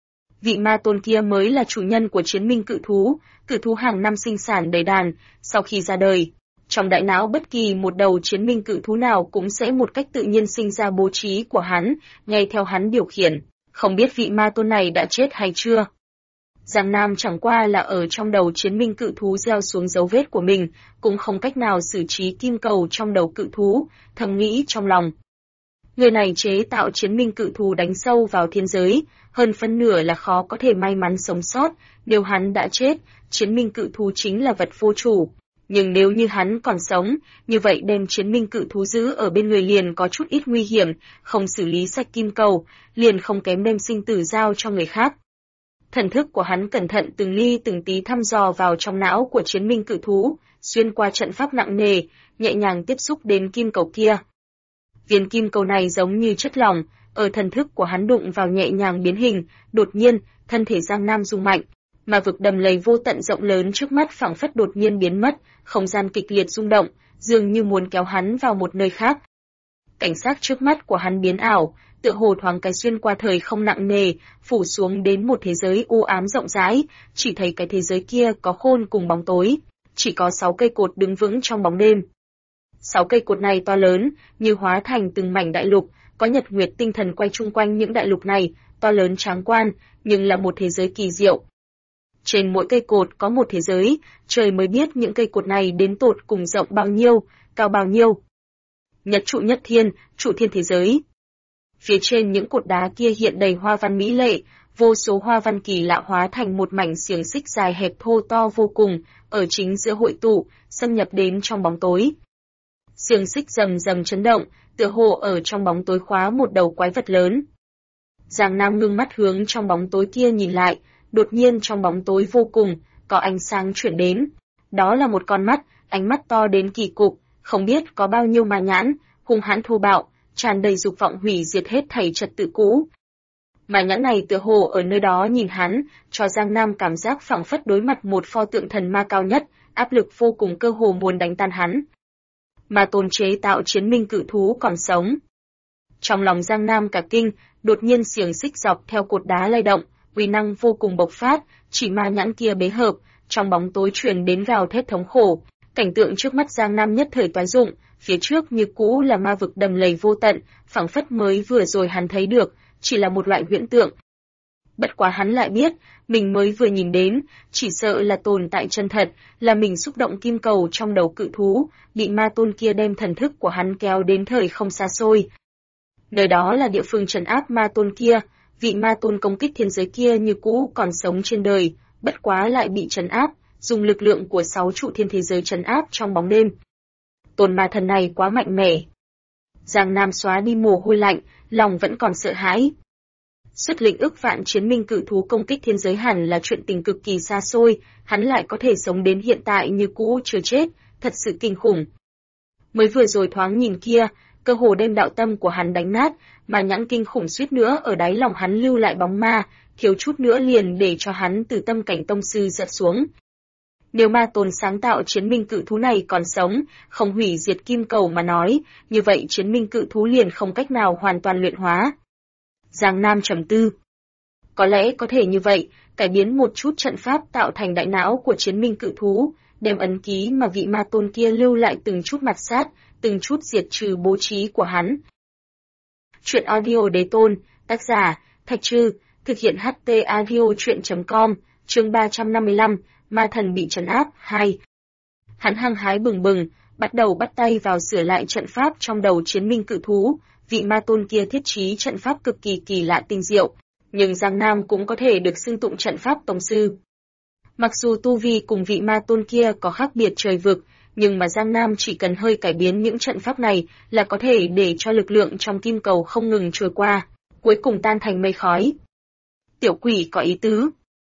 Vị ma tôn kia mới là chủ nhân của chiến minh cự thú hàng năm sinh sản đầy đàn, sau khi ra đời. Trong đại não bất kỳ một đầu chiến minh cự thú nào cũng sẽ một cách tự nhiên sinh ra bố trí của hắn, nghe theo hắn điều khiển. Không biết vị ma tôn này đã chết hay chưa? Giang Nam chẳng qua là ở trong đầu chiến minh cự thú gieo xuống dấu vết của mình, cũng không cách nào xử trí kim cầu trong đầu cự thú, thầm nghĩ trong lòng. Người này chế tạo chiến minh cự thú đánh sâu vào thiên giới, hơn phân nửa là khó có thể may mắn sống sót, nếu hắn đã chết, chiến minh cự thú chính là vật vô chủ. Nhưng nếu như hắn còn sống, như vậy đem chiến minh cự thú giữ ở bên người liền có chút ít nguy hiểm, không xử lý sạch kim cầu, liền không kém đem sinh tử giao cho người khác. Thần thức của hắn cẩn thận từng ly từng tí thăm dò vào trong não của chiến minh cự thú, xuyên qua trận pháp nặng nề, nhẹ nhàng tiếp xúc đến kim cầu kia. Viên kim cầu này giống như chất lỏng, ở thần thức của hắn đụng vào nhẹ nhàng biến hình, đột nhiên, thân thể Giang Nam rung mạnh, mà vực đầm lầy vô tận rộng lớn trước mắt phảng phất đột nhiên biến mất, không gian kịch liệt rung động, dường như muốn kéo hắn vào một nơi khác. Cảnh sắc trước mắt của hắn biến ảo, tựa hồ thoáng cái xuyên qua thời không nặng nề, phủ xuống đến một thế giới u ám rộng rãi, chỉ thấy cái thế giới kia có khôn cùng bóng tối, chỉ có 6 cây cột đứng vững trong bóng đêm. 6 cây cột này to lớn, như hóa thành từng mảnh đại lục, có nhật nguyệt tinh thần quay chung quanh những đại lục này, to lớn tráng quan, nhưng là một thế giới kỳ diệu. Trên mỗi cây cột có một thế giới, trời mới biết những cây cột này đến tột cùng rộng bao nhiêu, cao bao nhiêu. Nhật trụ nhất thiên, trụ thiên thế giới. Phía trên những cột đá kia hiện đầy hoa văn mỹ lệ, vô số hoa văn kỳ lạ hóa thành một mảnh xiềng xích dài hẹp thô to vô cùng, ở chính giữa hội tụ, xâm nhập đến trong bóng tối. Xiềng xích rầm rầm chấn động, tựa hồ ở trong bóng tối khóa một đầu quái vật lớn. Giang Nam ngưng mắt hướng trong bóng tối kia nhìn lại, đột nhiên trong bóng tối vô cùng, có ánh sáng chuyển đến. Đó là một con mắt, ánh mắt to đến kỳ cục, không biết có bao nhiêu ma nhãn, hung hãn thô bạo, tràn đầy dục vọng hủy diệt hết thảy trật tự cũ. Ma nhãn này tựa hồ ở nơi đó nhìn hắn, cho Giang Nam cảm giác phảng phất đối mặt một pho tượng thần ma cao nhất, áp lực vô cùng cơ hồ muốn đánh tan hắn. Ma tôn chế tạo chiến minh cự thú còn sống. Trong lòng Giang Nam cả kinh, đột nhiên xiềng xích dọc theo cột đá lay động, uy năng vô cùng bộc phát, chỉ ma nhãn kia bế hợp, trong bóng tối truyền đến gào thét thống khổ. Cảnh tượng trước mắt Giang Nam nhất thời toái dụng, phía trước như cũ là ma vực đầm lầy vô tận, phảng phất mới vừa rồi hắn thấy được, chỉ là một loại huyễn tượng. Bất quá hắn lại biết, mình mới vừa nhìn đến, chỉ sợ là tồn tại chân thật, là mình xúc động kim cầu trong đầu cự thú, bị ma tôn kia đem thần thức của hắn kéo đến thời không xa xôi. Nơi đó là địa phương trấn áp ma tôn kia, vị ma tôn công kích thiên giới kia như cũ còn sống trên đời, bất quá lại bị trấn áp, dùng lực lượng của 6 trụ thiên thế giới trấn áp trong bóng đêm. Tôn ma thần này quá mạnh mẽ. Giang Nam xóa đi mồ hôi lạnh, lòng vẫn còn sợ hãi. Xuất lĩnh ức vạn chiến minh cự thú công kích thiên giới hẳn là chuyện tình cực kỳ xa xôi, hắn lại có thể sống đến hiện tại như cũ chưa chết, thật sự kinh khủng. Mới vừa rồi thoáng nhìn kia, cơ hồ đem đạo tâm của hắn đánh nát, mà nhãn kinh khủng suýt nữa ở đáy lòng hắn lưu lại bóng ma, thiếu chút nữa liền để cho hắn từ tâm cảnh tông sư giật xuống. Nếu ma tôn sáng tạo chiến minh cự thú này còn sống, không hủy diệt kim cầu mà nói, như vậy chiến minh cự thú liền không cách nào hoàn toàn luyện hóa. Giang Nam trầm tư. Có lẽ có thể như vậy, cải biến một chút trận pháp tạo thành đại não của chiến minh cự thú, đem ấn ký mà vị ma tôn kia lưu lại từng chút mặt sát, từng chút diệt trừ bố trí của hắn. Chuyện audio đế tôn, tác giả, Thạch Trư, thực hiện HT audio chuyện.com, chương 355, ma thần bị trấn áp, 2. Hắn hăng hái bừng bừng, bắt đầu bắt tay vào sửa lại trận pháp trong đầu chiến minh cự thú, vị ma tôn kia thiết trí trận pháp cực kỳ kỳ lạ tinh diệu, nhưng Giang Nam cũng có thể được xưng tụng trận pháp tông sư. Mặc dù tu vi cùng vị ma tôn kia có khác biệt trời vực, nhưng mà Giang Nam chỉ cần hơi cải biến những trận pháp này là có thể để cho lực lượng trong kim cầu không ngừng trôi qua, cuối cùng tan thành mây khói. Tiểu quỷ có ý tứ.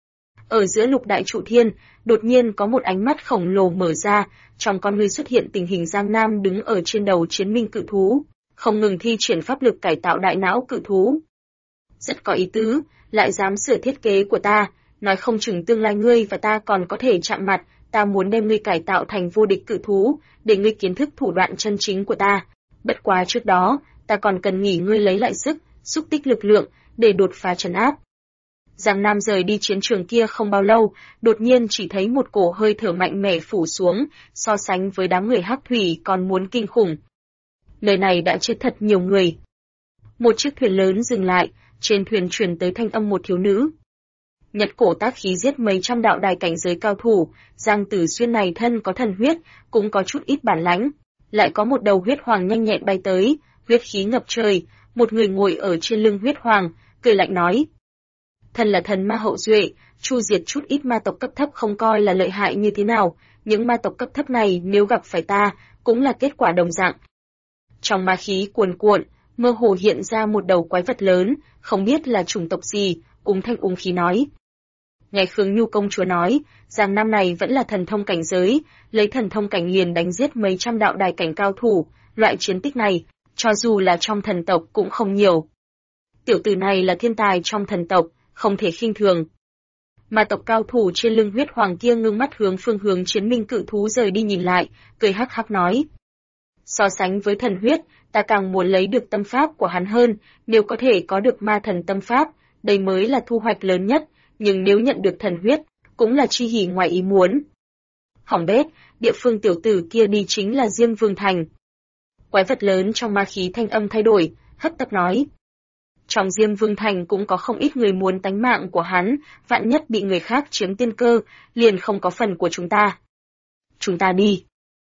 Ở giữa lục đại trụ thiên, đột nhiên có một ánh mắt khổng lồ mở ra, trong con ngươi xuất hiện tình hình Giang Nam đứng ở trên đầu chiến minh cự thú, không ngừng thi triển pháp lực cải tạo đại não cự thú. Rất có ý tứ, lại dám sửa thiết kế của ta, nói không chừng tương lai ngươi và ta còn có thể chạm mặt, ta muốn đem ngươi cải tạo thành vô địch cự thú, để ngươi kiến thức thủ đoạn chân chính của ta. Bất quá trước đó, ta còn cần nghỉ ngươi lấy lại sức, xúc tích lực lượng, để đột phá trấn áp. Giang Nam rời đi chiến trường kia không bao lâu, đột nhiên chỉ thấy một cổ hơi thở mạnh mẽ phủ xuống, so sánh với đám người hắc thủy còn muốn kinh khủng. Nơi này đã chết thật nhiều người. Một chiếc thuyền lớn dừng lại, trên thuyền truyền tới thanh âm một thiếu nữ. Nhật cổ tác khí giết mấy trăm đạo đài cảnh giới cao thủ, Giang Tử Xuyên này thân có thần huyết, cũng có chút ít bản lãnh. Lại có một đầu huyết hoàng nhanh nhẹn bay tới, huyết khí ngập trời, một người ngồi ở trên lưng huyết hoàng, cười lạnh nói. Thần là thần ma hậu duệ, chu diệt chút ít ma tộc cấp thấp không coi là lợi hại như thế nào, những ma tộc cấp thấp này nếu gặp phải ta, cũng là kết quả đồng dạng. Trong ma khí cuồn cuộn, mơ hồ hiện ra một đầu quái vật lớn, không biết là chủng tộc gì, úng thanh úng khí nói. Nghe Khương Nhu công chúa nói, Giang Nam này vẫn là thần thông cảnh giới, lấy thần thông cảnh liền đánh giết mấy trăm đạo đài cảnh cao thủ, loại chiến tích này, cho dù là trong thần tộc cũng không nhiều. Tiểu tử này là thiên tài trong thần tộc, không thể khinh thường. Ma tộc cao thủ trên lưng huyết hoàng kia ngưng mắt hướng phương hướng chiến minh cự thú rời đi nhìn lại, cười hắc hắc nói. So sánh với thần huyết, ta càng muốn lấy được tâm pháp của hắn hơn, nếu có thể có được ma thần tâm pháp, đây mới là thu hoạch lớn nhất, nhưng nếu nhận được thần huyết, cũng là chi hỉ ngoài ý muốn. Hỏng bét, địa phương tiểu tử kia đi chính là Diêm Vương Thành. Quái vật lớn trong ma khí thanh âm thay đổi, hấp tấp nói. Trong Diêm Vương Thành cũng có không ít người muốn tánh mạng của hắn, vạn nhất bị người khác chiếm tiên cơ, liền không có phần của chúng ta. Chúng ta đi.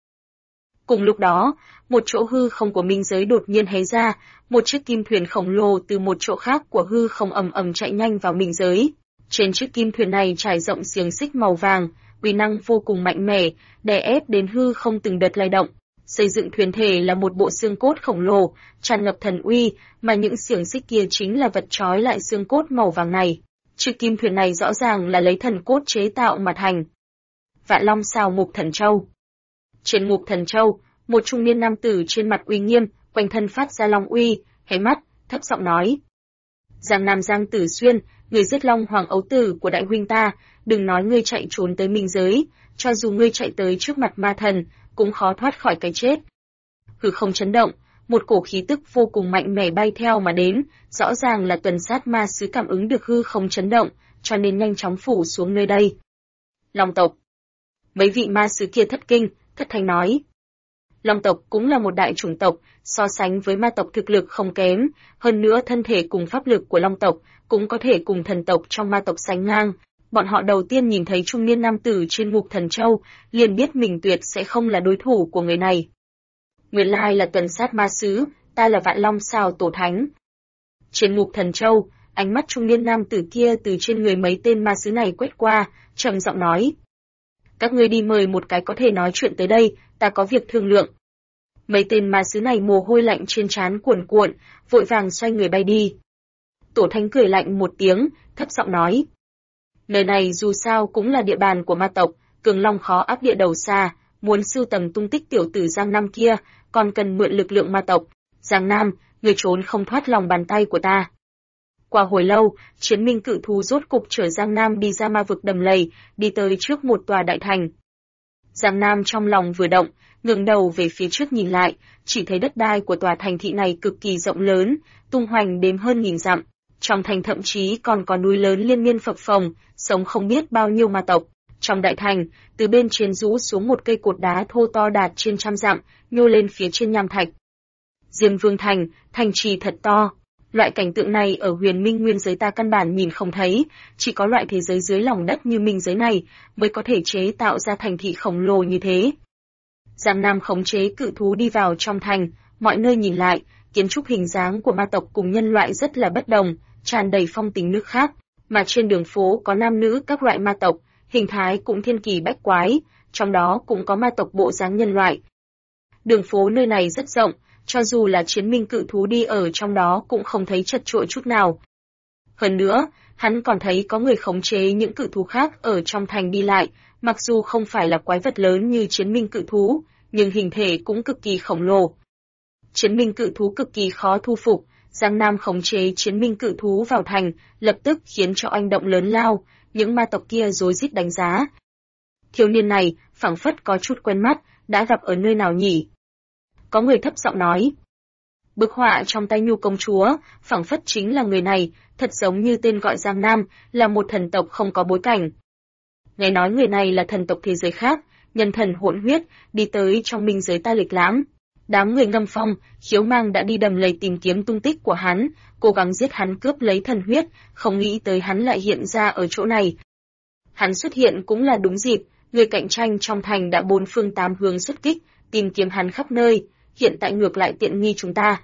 Cùng lúc đó, một chỗ hư không của minh giới đột nhiên hé ra, một chiếc kim thuyền khổng lồ từ một chỗ khác của hư không ầm ầm chạy nhanh vào minh giới. Trên chiếc kim thuyền này trải rộng xiềng xích màu vàng, uy năng vô cùng mạnh mẽ, đè ép đến hư không từng đợt lay động. Xây dựng thuyền thể là một bộ xương cốt khổng lồ, tràn ngập thần uy, mà những xiềng xích kia chính là vật trói lại xương cốt màu vàng này. Chiếc kim thuyền này rõ ràng là lấy thần cốt chế tạo mà thành. Vạn Long xào Ngục Thần Châu. Trên Ngục Thần Châu, một trung niên nam tử trên mặt uy nghiêm, quanh thân phát ra long uy, hé mắt, thấp giọng nói: Giang Nam Giang Tử Xuyên, người giết Long Hoàng ấu tử của đại huynh ta, đừng nói ngươi chạy trốn tới minh giới, cho dù ngươi chạy tới trước mặt ma thần, cũng khó thoát khỏi cái chết. Hư không chấn động, một cổ khí tức vô cùng mạnh mẽ bay theo mà đến, rõ ràng là tuần sát ma sứ cảm ứng được hư không chấn động, cho nên nhanh chóng phủ xuống nơi đây. Long tộc. Mấy vị ma sứ kia thất kinh, thất thanh nói. Long tộc cũng là một đại chủng tộc, so sánh với ma tộc thực lực không kém, hơn nữa thân thể cùng pháp lực của Long tộc cũng có thể cùng thần tộc trong ma tộc sánh ngang. Bọn họ đầu tiên nhìn thấy trung niên nam tử trên Ngục Thần Châu, liền biết mình tuyệt sẽ không là đối thủ của người này. Nguyên lai là tuần sát ma sứ, ta là Vạn Long Xào Tổ Thánh. Trên Ngục Thần Châu, ánh mắt trung niên nam tử kia từ trên người mấy tên ma sứ này quét qua, trầm giọng nói: Các ngươi đi mời một cái có thể nói chuyện tới đây, ta có việc thương lượng. Mấy tên ma sứ này mồ hôi lạnh trên trán cuồn cuộn, vội vàng xoay người bay đi. Tổ Thánh cười lạnh một tiếng, thấp giọng nói: Nơi này dù sao cũng là địa bàn của ma tộc, cường long khó áp địa đầu xa, muốn sưu tầm tung tích tiểu tử Giang Nam kia, còn cần mượn lực lượng ma tộc. Giang Nam, người trốn không thoát lòng bàn tay của ta. Qua hồi lâu, chiến minh cự thú rốt cục chở Giang Nam đi ra ma vực đầm lầy, đi tới trước một tòa đại thành. Giang Nam trong lòng vừa động, ngẩng đầu về phía trước nhìn lại, chỉ thấy đất đai của tòa thành thị này cực kỳ rộng lớn, tung hoành đếm hơn 1000 dặm. Trong thành thậm chí còn có núi lớn liên miên phập phồng, sống không biết bao nhiêu ma tộc. Trong đại thành, từ bên trên rũ xuống một cây cột đá thô to đạt trên 100 dặm, nhô lên phía trên nham thạch. Diêm Vương Thành, thành trì thật to. Loại cảnh tượng này ở huyền minh nguyên giới ta căn bản nhìn không thấy, chỉ có loại thế giới dưới lòng đất như minh giới này mới có thể chế tạo ra thành thị khổng lồ như thế. Giang Nam khống chế cự thú đi vào trong thành, mọi nơi nhìn lại, kiến trúc hình dáng của ma tộc cùng nhân loại rất là bất đồng, tràn đầy phong tình nước khác, mà trên đường phố có nam nữ các loại ma tộc, hình thái cũng thiên kỳ bách quái, trong đó cũng có ma tộc bộ dáng nhân loại. Đường phố nơi này rất rộng, cho dù là chiến minh cự thú đi ở trong đó cũng không thấy chật chội chút nào. Hơn nữa, hắn còn thấy có người khống chế những cự thú khác ở trong thành đi lại, mặc dù không phải là quái vật lớn như chiến minh cự thú, nhưng hình thể cũng cực kỳ khổng lồ. Chiến minh cự thú cực kỳ khó thu phục, Giang Nam khống chế chiến minh cự thú vào thành, lập tức khiến cho oanh động lớn lao, những ma tộc kia rối rít đánh giá. Thiếu niên này, phảng phất có chút quen mắt, đã gặp ở nơi nào nhỉ? Có người thấp giọng nói. Bức họa trong tay Nhu công chúa, phảng phất chính là người này, thật giống như tên gọi Giang Nam, là một thần tộc không có bối cảnh. Nghe nói người này là thần tộc thế giới khác, nhân thần hỗn huyết, đi tới trong minh giới ta lịch lãm. Đám người Ngâm Phong, Khiếu Mang đã đi đầm lầy tìm kiếm tung tích của hắn, cố gắng giết hắn cướp lấy thần huyết, không nghĩ tới hắn lại hiện ra ở chỗ này. Hắn xuất hiện cũng là đúng dịp, người cạnh tranh trong thành đã 4 phương 8 hướng xuất kích, tìm kiếm hắn khắp nơi, hiện tại ngược lại tiện nghi chúng ta.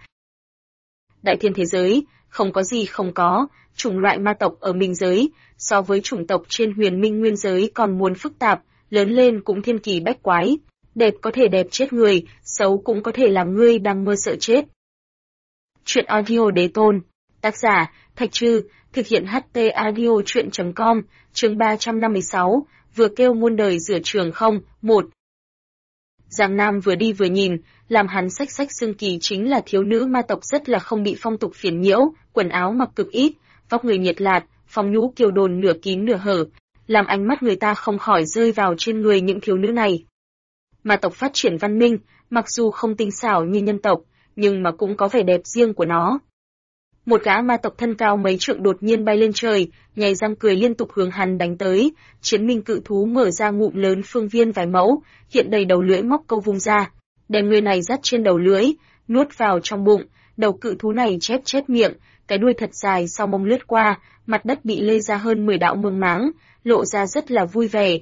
Đại thiên thế giới, không có gì không có, chủng loại ma tộc ở minh giới, so với chủng tộc trên huyền minh nguyên giới còn muốn phức tạp, lớn lên cũng thiên kỳ bách quái. Đẹp có thể đẹp chết người, xấu cũng có thể làm ngươi đang mơ sợ chết. Chuyện audio đế tôn, tác giả, Thạch Trư, thực hiện HT audio chuyện.com, chương 356, vừa kêu muôn đời rửa trường không, 1. Giang Nam vừa đi vừa nhìn, làm hắn xách xách xương kỳ chính là thiếu nữ ma tộc rất là không bị phong tục phiền nhiễu, quần áo mặc cực ít, vóc người nhiệt lạt, phong nhũ kiều đồn nửa kín nửa hở, làm ánh mắt người ta không khỏi rơi vào trên người những thiếu nữ này. Ma tộc phát triển văn minh, mặc dù không tinh xảo như nhân tộc, nhưng mà cũng có vẻ đẹp riêng của nó. Một gã ma tộc thân cao mấy trượng đột nhiên bay lên trời, nhảy răng cười liên tục hướng hắn đánh tới. Chiến minh cự thú mở ra ngụm lớn phương viên vài mẫu, hiện đầy đầu lưỡi móc câu vung ra, đem người này dắt trên đầu lưỡi, nuốt vào trong bụng. Đầu cự thú này chép chép miệng, cái đuôi thật dài sau mông lướt qua, mặt đất bị lê ra hơn 10 đạo mương máng, lộ ra rất là vui vẻ.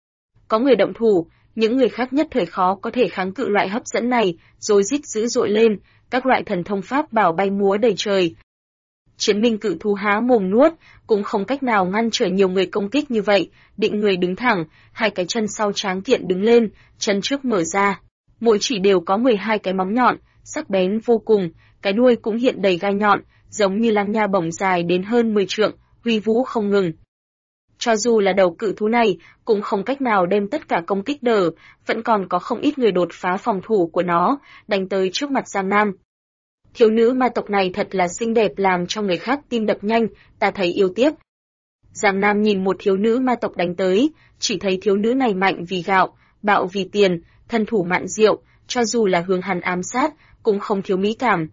Có người động thủ, những người khác nhất thời khó có thể kháng cự loại hấp dẫn này, rồi rít dữ dội lên, các loại thần thông pháp bảo bay múa đầy trời. Chiến minh cự thú há mồm nuốt, cũng không cách nào ngăn trở nhiều người công kích như vậy, định người đứng thẳng, hai cái chân sau tráng kiện đứng lên, chân trước mở ra. Mỗi chỉ đều có 12 cái móng nhọn, sắc bén vô cùng, cái đuôi cũng hiện đầy gai nhọn, giống như lăng nha bổng dài đến hơn 10 trượng, huy vũ không ngừng. Cho dù là đầu cự thú này, cũng không cách nào đem tất cả công kích đỡ, vẫn còn có không ít người đột phá phòng thủ của nó, đánh tới trước mặt Giang Nam. Thiếu nữ ma tộc này thật là xinh đẹp làm cho người khác tim đập nhanh, ta thấy yêu tiếc. Giang Nam nhìn một thiếu nữ ma tộc đánh tới, chỉ thấy thiếu nữ này mạnh vì gạo, bạo vì tiền, thân thủ mạn diệu, cho dù là hướng hắn ám sát, cũng không thiếu mỹ cảm.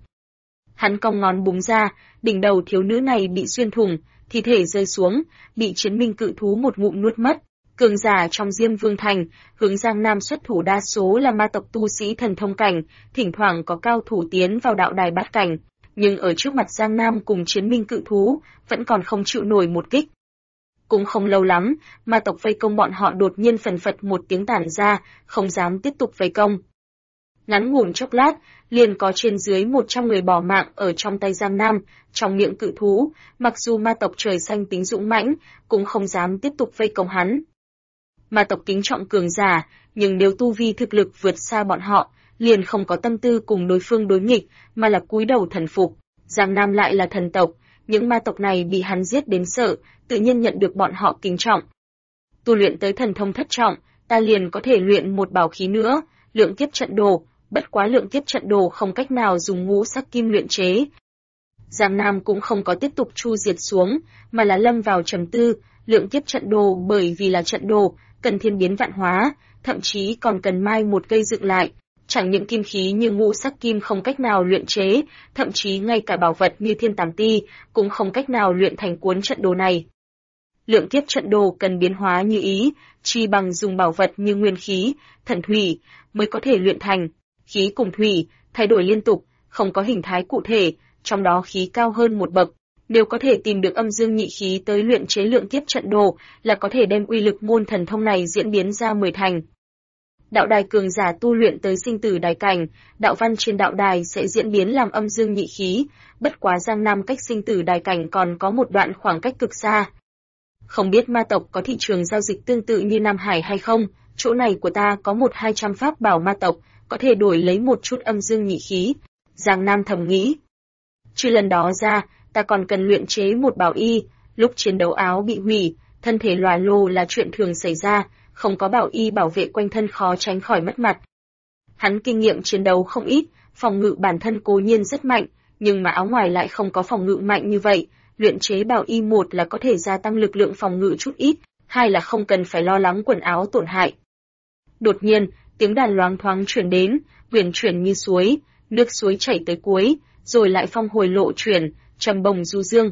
Hắn cong ngón búng ra, đỉnh đầu thiếu nữ này bị xuyên thủng, thi thể rơi xuống, bị chiến minh cự thú một ngụm nuốt mất. Cường giả trong Diêm Vương Thành, hướng Giang Nam xuất thủ đa số là ma tộc tu sĩ thần thông cảnh, thỉnh thoảng có cao thủ tiến vào đạo đài bát cảnh, nhưng ở trước mặt Giang Nam cùng chiến minh cự thú, vẫn còn không chịu nổi một kích. Cũng không lâu lắm, ma tộc vây công bọn họ đột nhiên phần phật một tiếng tản ra, không dám tiếp tục vây công. Ngắn ngủn chốc lát, liền có trên dưới 100 người bỏ mạng ở trong tay Giang Nam, trong miệng cự thú, mặc dù ma tộc trời xanh tính dũng mãnh, cũng không dám tiếp tục vây công hắn. Ma tộc kính trọng cường giả, nhưng nếu tu vi thực lực vượt xa bọn họ, liền không có tâm tư cùng đối phương đối nghịch, mà là cúi đầu thần phục. Giang Nam lại là thần tộc, những ma tộc này bị hắn giết đến sợ, tự nhiên nhận được bọn họ kính trọng. Tu luyện tới thần thông thất trọng, ta liền có thể luyện một bảo khí nữa, lượng kiếp trận đồ, bất quá lượng kiếp trận đồ không cách nào dùng ngũ sắc kim luyện chế. Giang Nam cũng không có tiếp tục chu diệt xuống, mà là lâm vào trầm tư, lượng kiếp trận đồ bởi vì là trận đồ, cần thiên biến vạn hóa, thậm chí còn cần mai một cây dựng lại. Chẳng những kim khí như ngũ sắc kim không cách nào luyện chế, thậm chí ngay cả bảo vật như thiên tàm ti cũng không cách nào luyện thành cuốn trận đồ này. Lượng kiếp trận đồ cần biến hóa như ý, chi bằng dùng bảo vật như nguyên khí, thần thủy mới có thể luyện thành. Khí cùng thủy thay đổi liên tục, không có hình thái cụ thể, trong đó khí cao hơn một bậc. Nếu có thể tìm được âm dương nhị khí tới luyện chế lượng kiếp trận đồ, là có thể đem uy lực môn thần thông này diễn biến ra 10 thành. Đạo đài cường giả tu luyện tới sinh tử đài cảnh, đạo văn trên đạo đài sẽ diễn biến làm âm dương nhị khí, bất quá Giang Nam cách sinh tử đài cảnh còn có một đoạn khoảng cách cực xa. Không biết ma tộc có thị trường giao dịch tương tự như Nam Hải hay không, chỗ này của ta có 100-200 pháp bảo ma tộc, có thể đổi lấy một chút âm dương nhị khí. Giang Nam thầm nghĩ. Trừ lần đó ra, ta còn cần luyện chế một bảo y, lúc chiến đấu áo bị hủy, thân thể lòa lồ là chuyện thường xảy ra, không có bảo y bảo vệ quanh thân khó tránh khỏi mất mặt. Hắn kinh nghiệm chiến đấu không ít, phòng ngự bản thân cố nhiên rất mạnh, nhưng mà áo ngoài lại không có phòng ngự mạnh như vậy, luyện chế bảo y một là có thể gia tăng lực lượng phòng ngự chút ít, hai là không cần phải lo lắng quần áo tổn hại. Đột nhiên, tiếng đàn loáng thoáng truyền đến, uyển chuyển như suối, nước suối chảy tới cuối, rồi lại phong hồi lộ chuyển, trầm bồng du dương.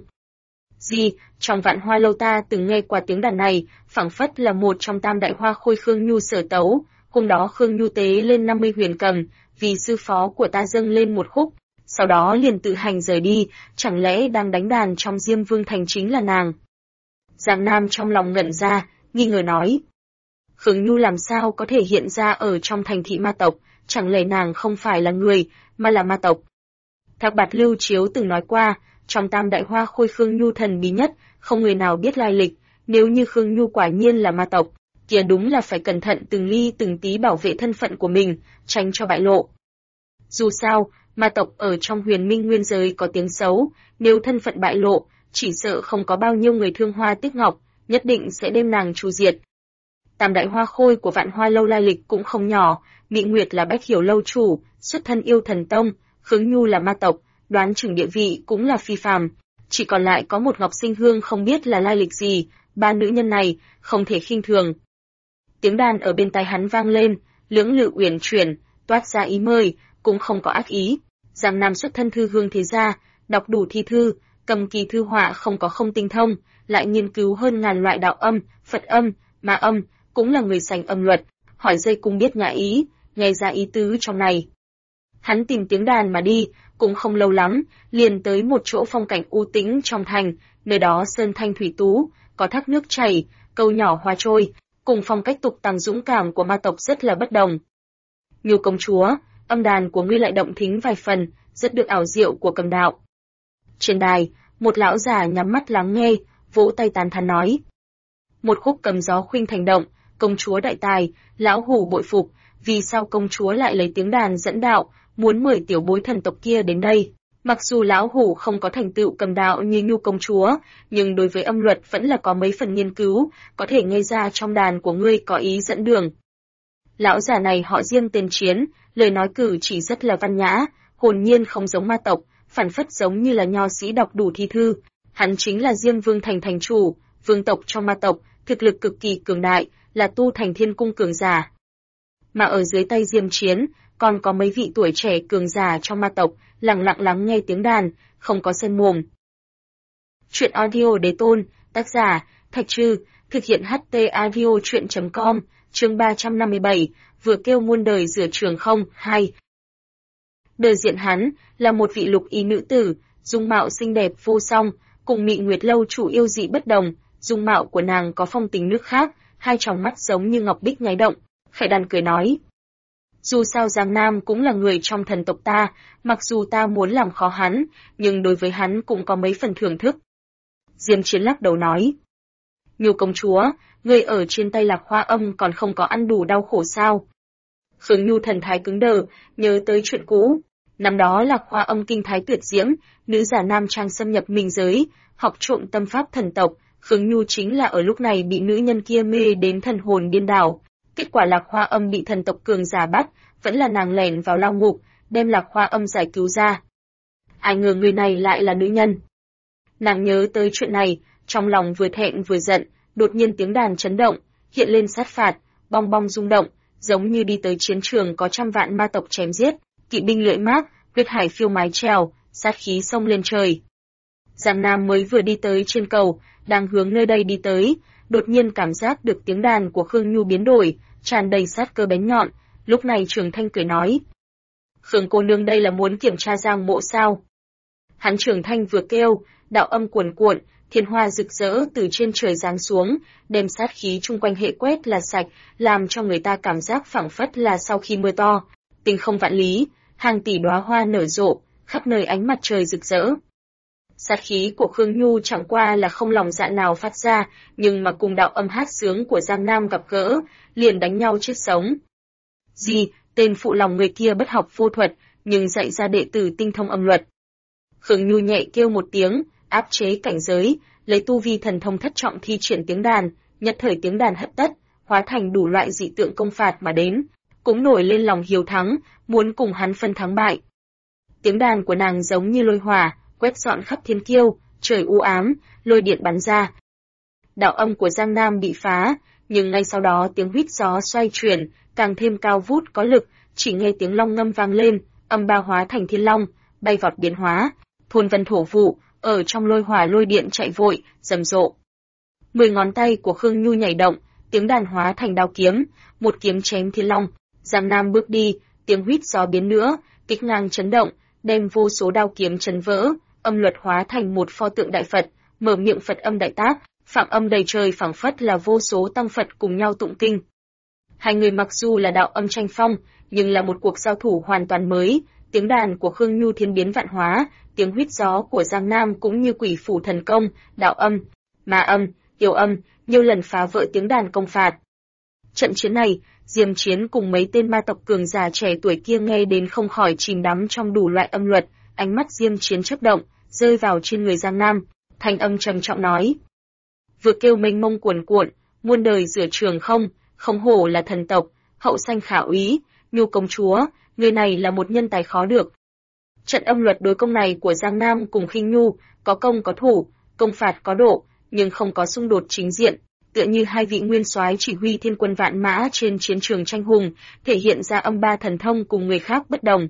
Trong Vạn Hoa lâu ta từng nghe qua tiếng đàn này, phảng phất là một trong tam đại hoa khôi Khương Nhu sở tấu, hôm đó Khương Nhu tế lên 50 huyền cầm, vì sư phó của ta dâng lên một khúc, sau đó liền tự hành rời đi, chẳng lẽ đang đánh đàn trong Diêm Vương Thành chính là nàng? Giang Nam trong lòng ngẩn ra, nghi ngờ nói. Khương Nhu làm sao có thể hiện ra ở trong thành thị ma tộc, chẳng lẽ nàng không phải là người, mà là ma tộc? Thác Bạt Lưu Chiếu từng nói qua, trong tam đại hoa khôi Khương Nhu thần bí nhất, không người nào biết lai lịch, nếu như Khương Nhu quả nhiên là ma tộc, kia đúng là phải cẩn thận từng ly từng tí bảo vệ thân phận của mình, tránh cho bại lộ. Dù sao, ma tộc ở trong huyền minh nguyên giới có tiếng xấu, nếu thân phận bại lộ, chỉ sợ không có bao nhiêu người thương hoa tiếc ngọc, nhất định sẽ đem nàng tru diệt. Tam đại hoa khôi của Vạn Hoa lâu lai lịch cũng không nhỏ, Mị Nguyệt là Bách Hiểu lâu chủ, xuất thân yêu thần tông, Khương Nhu là ma tộc, đoán chừng địa vị cũng là phi phàm, chỉ còn lại có một Ngọc Sinh Hương không biết là lai lịch gì, ba nữ nhân này không thể khinh thường. Tiếng đàn ở bên tai hắn vang lên, lưỡng lự uyển chuyển, toát ra ý mời, cũng không có ác ý. Giang Nam xuất thân thư hương thế gia, đọc đủ thi thư, cầm kỳ thư họa không có không tinh thông, lại nghiên cứu hơn ngàn loại đạo âm, Phật âm, ma âm, cũng là người sành âm luật, hỏi dây cung biết ngã ý, nghe ra ý tứ trong này. Hắn tìm tiếng đàn mà đi, cũng không lâu lắm, liền tới một chỗ phong cảnh u tĩnh trong thành, nơi đó sơn thanh thủy tú, có thác nước chảy, câu nhỏ hoa trôi, cùng phong cách tục tằng dũng cảm của ma tộc rất là bất đồng. Ngưu công chúa, âm đàn của ngươi lại động thính vài phần, rất được ảo diệu của cầm đạo. Trên đài, một lão già nhắm mắt lắng nghe, vỗ tay tán thán nói. Một khúc cầm gió khuynh thành động, công chúa đại tài, lão hủ bội phục, vì sao công chúa lại lấy tiếng đàn dẫn đạo, muốn mời tiểu bối thần tộc kia đến đây. Mặc dù lão hủ không có thành tựu cầm đạo như Nhu công chúa, nhưng đối với âm luật vẫn là có mấy phần nghiên cứu, có thể nghe ra trong đàn của ngươi có ý dẫn đường. Lão già này họ Diêm tên Chiến, lời nói cử chỉ rất là văn nhã, hồn nhiên không giống ma tộc, phản phất giống như là nho sĩ đọc đủ thi thư. Hắn chính là Diêm Vương thành thành chủ, vương tộc trong ma tộc, thực lực cực kỳ cường đại, là tu thành thiên cung cường giả. Mà ở dưới tay Diêm Chiến, còn có mấy vị tuổi trẻ cường giả trong ma tộc, lặng lặng lắng nghe tiếng đàn, không có sen mồm. Chuyện audio đế tôn, tác giả, Thạch Trư, thực hiện HT audio chuyện.com, chương 357, vừa kêu muôn đời rửa trường không, 2. Đời diện hắn, là một vị lục ý nữ tử, dung mạo xinh đẹp vô song, cùng Mị Nguyệt Lâu chủ yêu dị bất đồng, dung mạo của nàng có phong tình nước khác, hai tròng mắt giống như ngọc bích nháy động. Khải Đàn cười nói. Dù sao Giang Nam cũng là người trong thần tộc ta, mặc dù ta muốn làm khó hắn, nhưng đối với hắn cũng có mấy phần thưởng thức. Diêm Chiến lắc đầu nói. Ngưu công chúa, người ở trên tay Lạc Hoa Âm còn không có ăn đủ đau khổ sao? Khương Nhu thần thái cứng đờ, nhớ tới chuyện cũ. Năm đó Lạc Hoa Âm kinh thái tuyệt diễm, nữ giả nam trang xâm nhập minh giới, học trộm tâm pháp thần tộc. Khương Nhu chính là ở lúc này bị nữ nhân kia mê đến thần hồn điên đảo. Kết quả Lạc Hoa Âm bị thần tộc cường giả bắt, vẫn là nàng lẻn vào lao ngục, đem Lạc Hoa Âm giải cứu ra. Ai ngờ người này lại là nữ nhân. Nàng nhớ tới chuyện này, trong lòng vừa thẹn vừa giận, đột nhiên tiếng đàn chấn động, hiện lên sát phạt, bong bong rung động, giống như đi tới chiến trường có trăm vạn ma tộc chém giết, kỵ binh lưỡi mác, huyết hải phiêu mái trèo, sát khí xông lên trời. Giang Nam mới vừa đi tới trên cầu, đang hướng nơi đây đi tới, đột nhiên cảm giác được tiếng đàn của Khương Nhu biến đổi, tràn đầy sát cơ bén nhọn, lúc này Trường Thanh cười nói. Khương cô nương đây là muốn kiểm tra Giang Mộ sao? Hắn Trường Thanh vừa kêu, đạo âm cuồn cuộn, thiên hoa rực rỡ từ trên trời giáng xuống, đem sát khí chung quanh hệ quét là sạch, làm cho người ta cảm giác phảng phất là sau khi mưa to, tinh không vạn lý, hàng tỷ đóa hoa nở rộ, khắp nơi ánh mặt trời rực rỡ. Sát khí của Khương Nhu chẳng qua là không lòng dạ nào phát ra, nhưng mà cùng đạo âm hát sướng của Giang Nam gặp gỡ, liền đánh nhau chết sống. Gì, tên phụ lòng người kia bất học vô thuật, nhưng dạy ra đệ tử tinh thông âm luật. Khương Nhu nhẹ kêu một tiếng, áp chế cảnh giới, lấy tu vi thần thông thất trọng thi triển tiếng đàn, nhất thời tiếng đàn hấp tất, hóa thành đủ loại dị tượng công phạt mà đến, cũng nổi lên lòng hiếu thắng, muốn cùng hắn phân thắng bại. Tiếng đàn của nàng giống như lôi hỏa, quét dọn khắp thiên kiêu, trời u ám, lôi điện bắn ra. Đạo âm của Giang Nam bị phá, nhưng ngay sau đó tiếng huýt gió xoay chuyển, càng thêm cao vút có lực, chỉ nghe tiếng long ngâm vang lên, âm ba hóa thành thiên long, bay vọt biến hóa, thôn vân thổ vụ, ở trong lôi hỏa lôi điện chạy vội, rầm rộ. 10 ngón tay của Khương Nhu nhảy động, tiếng đàn hóa thành đao kiếm, một kiếm chém thiên long. Giang Nam bước đi, tiếng huýt gió biến nữa, kích ngang chấn động, đem vô số đao kiếm chấn vỡ, âm luật hóa thành một pho tượng đại Phật, mở miệng Phật âm đại tác, phạm âm đầy trời phảng phất là vô số tăng Phật cùng nhau tụng kinh. Hai người mặc dù là đạo âm tranh phong, nhưng là một cuộc giao thủ hoàn toàn mới, tiếng đàn của Khương Nhu thiên biến vạn hóa, tiếng huýt gió của Giang Nam cũng như quỷ phủ thần công, đạo âm, ma âm, yêu âm, nhiều lần phá vỡ tiếng đàn công phạt. Trận chiến này, Diêm Chiến cùng mấy tên ma tộc cường giả trẻ tuổi kia nghe đến không khỏi chìm đắm trong đủ loại âm luật, ánh mắt Diêm Chiến chớp động, rơi vào trên người Giang Nam, thanh âm trầm trọng nói: vừa kêu mênh mông cuồn cuộn, muôn đời rửa trường không, không hổ là thần tộc, hậu sanh khả úy, Nhu công chúa, người này là một nhân tài khó được. Trận âm luật đối công này của Giang Nam cùng Khinh Nhu, có công có thủ, công phạt có độ, nhưng không có xung đột chính diện, tựa như hai vị nguyên soái chỉ huy thiên quân vạn mã trên chiến trường tranh hùng, thể hiện ra âm ba thần thông cùng người khác bất đồng.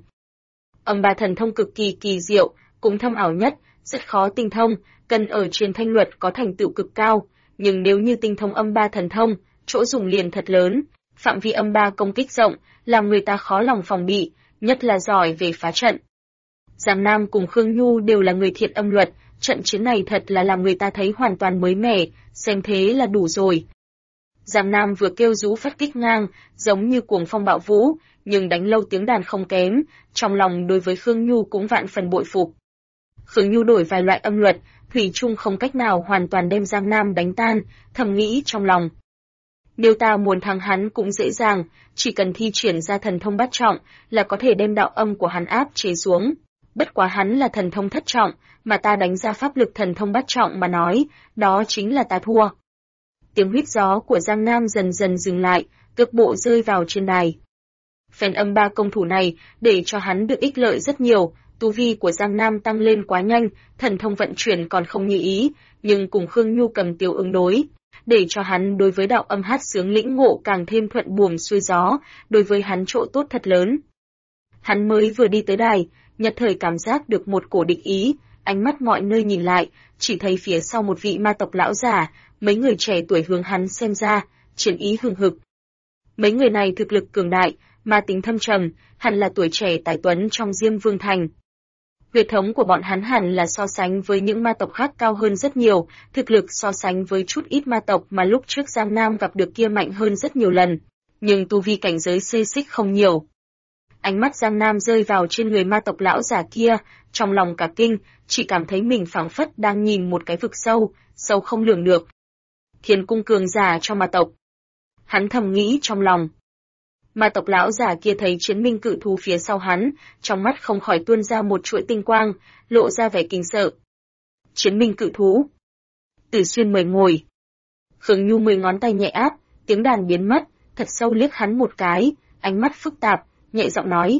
Âm ba thần thông cực kỳ kỳ diệu, cũng thâm ảo nhất, rất khó tinh thông, cần ở trên thanh luật có thành tựu cực cao, nhưng nếu như tinh thông âm ba thần thông, chỗ dùng liền thật lớn, phạm vi âm ba công kích rộng, làm người ta khó lòng phòng bị, nhất là giỏi về phá trận. Giang Nam cùng Khương Nhu đều là người thiện âm luật, trận chiến này thật là làm người ta thấy hoàn toàn mới mẻ, xem thế là đủ rồi. Giang Nam vừa kêu rú phát kích ngang, giống như cuồng phong bạo vũ, nhưng đánh lâu tiếng đàn không kém, trong lòng đối với Khương Nhu cũng vạn phần bội phục. Khương Nhu đổi vài loại âm luật, thủy chung không cách nào hoàn toàn đem Giang Nam đánh tan, thầm nghĩ trong lòng. Nếu ta muốn thắng hắn cũng dễ dàng, chỉ cần thi triển ra thần thông bát trọng là có thể đem đạo âm của hắn áp chế xuống. Bất quá hắn là thần thông thất trọng, mà ta đánh ra pháp lực thần thông bát trọng mà nói, đó chính là ta thua. Tiếng huýt gió của Giang Nam dần dần dừng lại, cước bộ rơi vào trên đài. Phen âm ba công thủ này để cho hắn được ích lợi rất nhiều, tu vi của Giang Nam tăng lên quá nhanh, thần thông vận chuyển còn không như ý, nhưng cùng Khương Nhu cầm tiêu ứng đối, để cho hắn đối với đạo âm hát sướng lĩnh ngộ càng thêm thuận buồm xuôi gió, đối với hắn chỗ tốt thật lớn. Hắn mới vừa đi tới đài, nhất thời cảm giác được một cổ địch ý, ánh mắt mọi nơi nhìn lại, chỉ thấy phía sau một vị ma tộc lão giả, mấy người trẻ tuổi hướng hắn xem ra, chiến ý hừng hực. Mấy người này thực lực cường đại, ma tính thâm trầm, hẳn là tuổi trẻ tài tuấn trong Diêm Vương Thành. Huyết thống của bọn hắn hẳn là so sánh với những ma tộc khác cao hơn rất nhiều, thực lực so sánh với chút ít ma tộc mà lúc trước Giang Nam gặp được kia mạnh hơn rất nhiều lần, nhưng tu vi cảnh giới xê xích không nhiều. Ánh mắt Giang Nam rơi vào trên người ma tộc lão giả kia, trong lòng cả kinh, chỉ cảm thấy mình phảng phất đang nhìn một cái vực sâu, sâu không lường được. Thiên cung cường giả cho ma tộc. Hắn thầm nghĩ trong lòng. Ma tộc lão giả kia thấy chiến minh cự thú phía sau hắn, trong mắt không khỏi tuôn ra một chuỗi tinh quang, lộ ra vẻ kinh sợ. Chiến minh cự thú. Tử Xuyên mời ngồi. Khương Nhu 10 ngón tay nhẹ áp, tiếng đàn biến mất, thật sâu liếc hắn một cái, ánh mắt phức tạp, nhẹ giọng nói.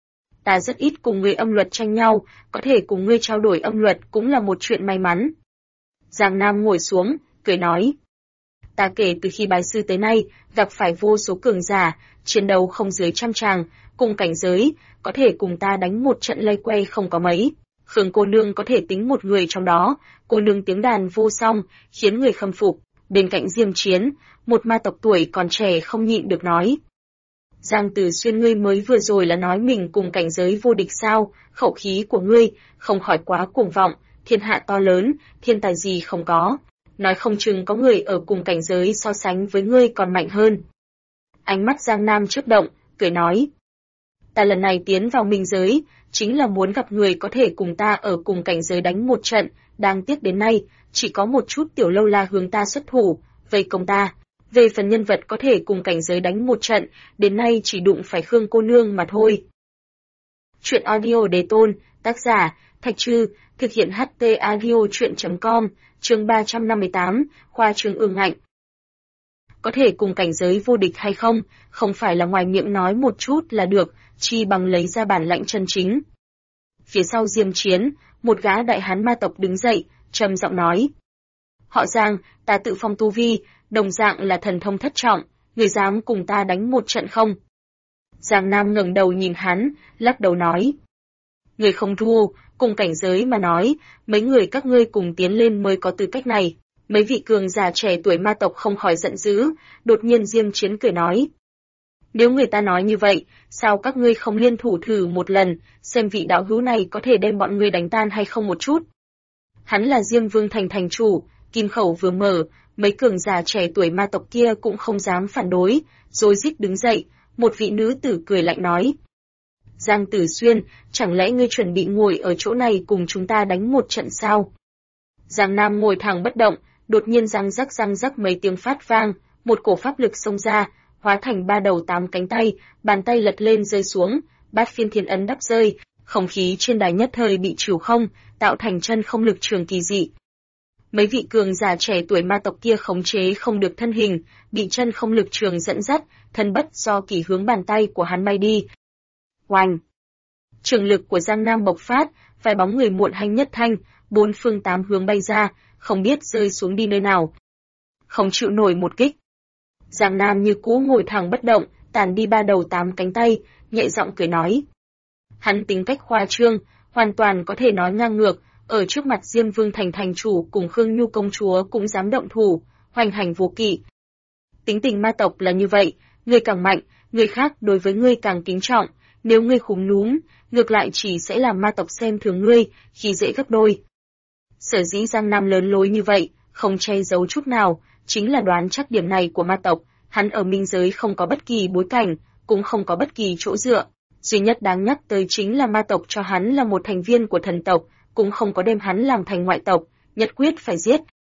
Ta rất ít cùng người âm luật tranh nhau, có thể cùng ngươi trao đổi âm luật cũng là một chuyện may mắn. Giang Nam ngồi xuống, cười nói. Ta kể từ khi bái sư tới nay, gặp phải vô số cường giả, chiến đấu không dưới 100 tràng, cùng cảnh giới, có thể cùng ta đánh một trận lây quay không có mấy. Khương cô nương có thể tính một người trong đó, cô nương tiếng đàn vô song, khiến người khâm phục. Bên cạnh Diêm Chiến, một ma tộc tuổi còn trẻ không nhịn được nói. Giang Tử Xuyên ngươi mới vừa rồi là nói mình cùng cảnh giới vô địch sao, khẩu khí của ngươi, không khỏi quá cuồng vọng, thiên hạ to lớn, thiên tài gì không có. Nói không chừng có người ở cùng cảnh giới so sánh với ngươi còn mạnh hơn. Ánh mắt Giang Nam chớp động, cười nói. Ta lần này tiến vào minh giới, chính là muốn gặp người có thể cùng ta ở cùng cảnh giới đánh một trận, đáng tiếc đến nay, chỉ có một chút tiểu lâu la hướng ta xuất thủ, vây công ta. Về phần nhân vật có thể cùng cảnh giới đánh một trận, đến nay chỉ đụng phải Khương cô nương mà thôi. Chuyện audio đề tôn, tác giả, Thạch Trư, thực hiện HT audio chuyện.com, chương 358, khoa trương ương ngạnh. Có thể cùng cảnh giới vô địch hay không, không phải là ngoài miệng nói một chút là được, chi bằng lấy ra bản lãnh chân chính. Phía sau Diêm Chiến, một gã đại hán ma tộc đứng dậy, trầm giọng nói. Họ Giang, ta tự phong tu vi, đồng dạng là thần thông thất trọng, người dám cùng ta đánh một trận không? Giang Nam ngẩng đầu nhìn hắn, lắc đầu nói. Người không thua, cùng cảnh giới mà nói, mấy người các ngươi cùng tiến lên mới có tư cách này. Mấy vị cường giả trẻ tuổi ma tộc không khỏi giận dữ, đột nhiên Diêm Chiến cười nói. Nếu người ta nói như vậy, sao các ngươi không liên thủ thử một lần, xem vị đạo hữu này có thể đem bọn ngươi đánh tan hay không một chút? Hắn là Diêm Vương Thành thành chủ, kim khẩu vừa mở, mấy cường giả trẻ tuổi ma tộc kia cũng không dám phản đối, rồi rít đứng dậy, một vị nữ tử cười lạnh nói. Giang Tử Xuyên, chẳng lẽ ngươi chuẩn bị ngồi ở chỗ này cùng chúng ta đánh một trận sao? Giang Nam ngồi thẳng bất động, đột nhiên răng rắc mấy tiếng phát vang, một cổ pháp lực xông ra, hóa thành 3 đầu 8 cánh tay, bàn tay lật lên rơi xuống, bát phiên thiên ấn đắp rơi, không khí trên đài nhất thời bị trừ không, tạo thành chân không lực trường kỳ dị. Mấy vị cường giả trẻ tuổi ma tộc kia khống chế không được thân hình, bị chân không lực trường dẫn dắt, thân bất do kỳ hướng bàn tay của hắn bay đi. Oanh! Trường lực của Giang Nam bộc phát, vài bóng người muộn hành nhất thanh, 4 phương 8 hướng bay ra, không biết rơi xuống đi nơi nào. không chịu nổi một kích. Giang Nam như cũ ngồi thẳng bất động, tàn đi 3 đầu 8 cánh tay, nhẹ giọng cười nói. Hắn tính cách khoa trương, hoàn toàn có thể nói ngang ngược, ở trước mặt Diêm Vương thành thành chủ cùng Khương Nhu công chúa cũng dám động thủ, hoành hành vô kỵ. Tính tình ma tộc là như vậy, người càng mạnh, người khác đối với ngươi càng kính trọng, nếu ngươi khúm núm, ngược lại chỉ sẽ làm ma tộc xem thường ngươi, khi dễ gấp đôi. Sở dĩ Giang Nam lớn lối như vậy, không che giấu chút nào, chính là đoán chắc điểm này của ma tộc, hắn ở minh giới không có bất kỳ bối cảnh, cũng không có bất kỳ chỗ dựa. Duy nhất đáng nhắc tới chính là ma tộc cho hắn là một thành viên của thần tộc, cũng không có đem hắn làm thành ngoại tộc, nhất quyết phải giết.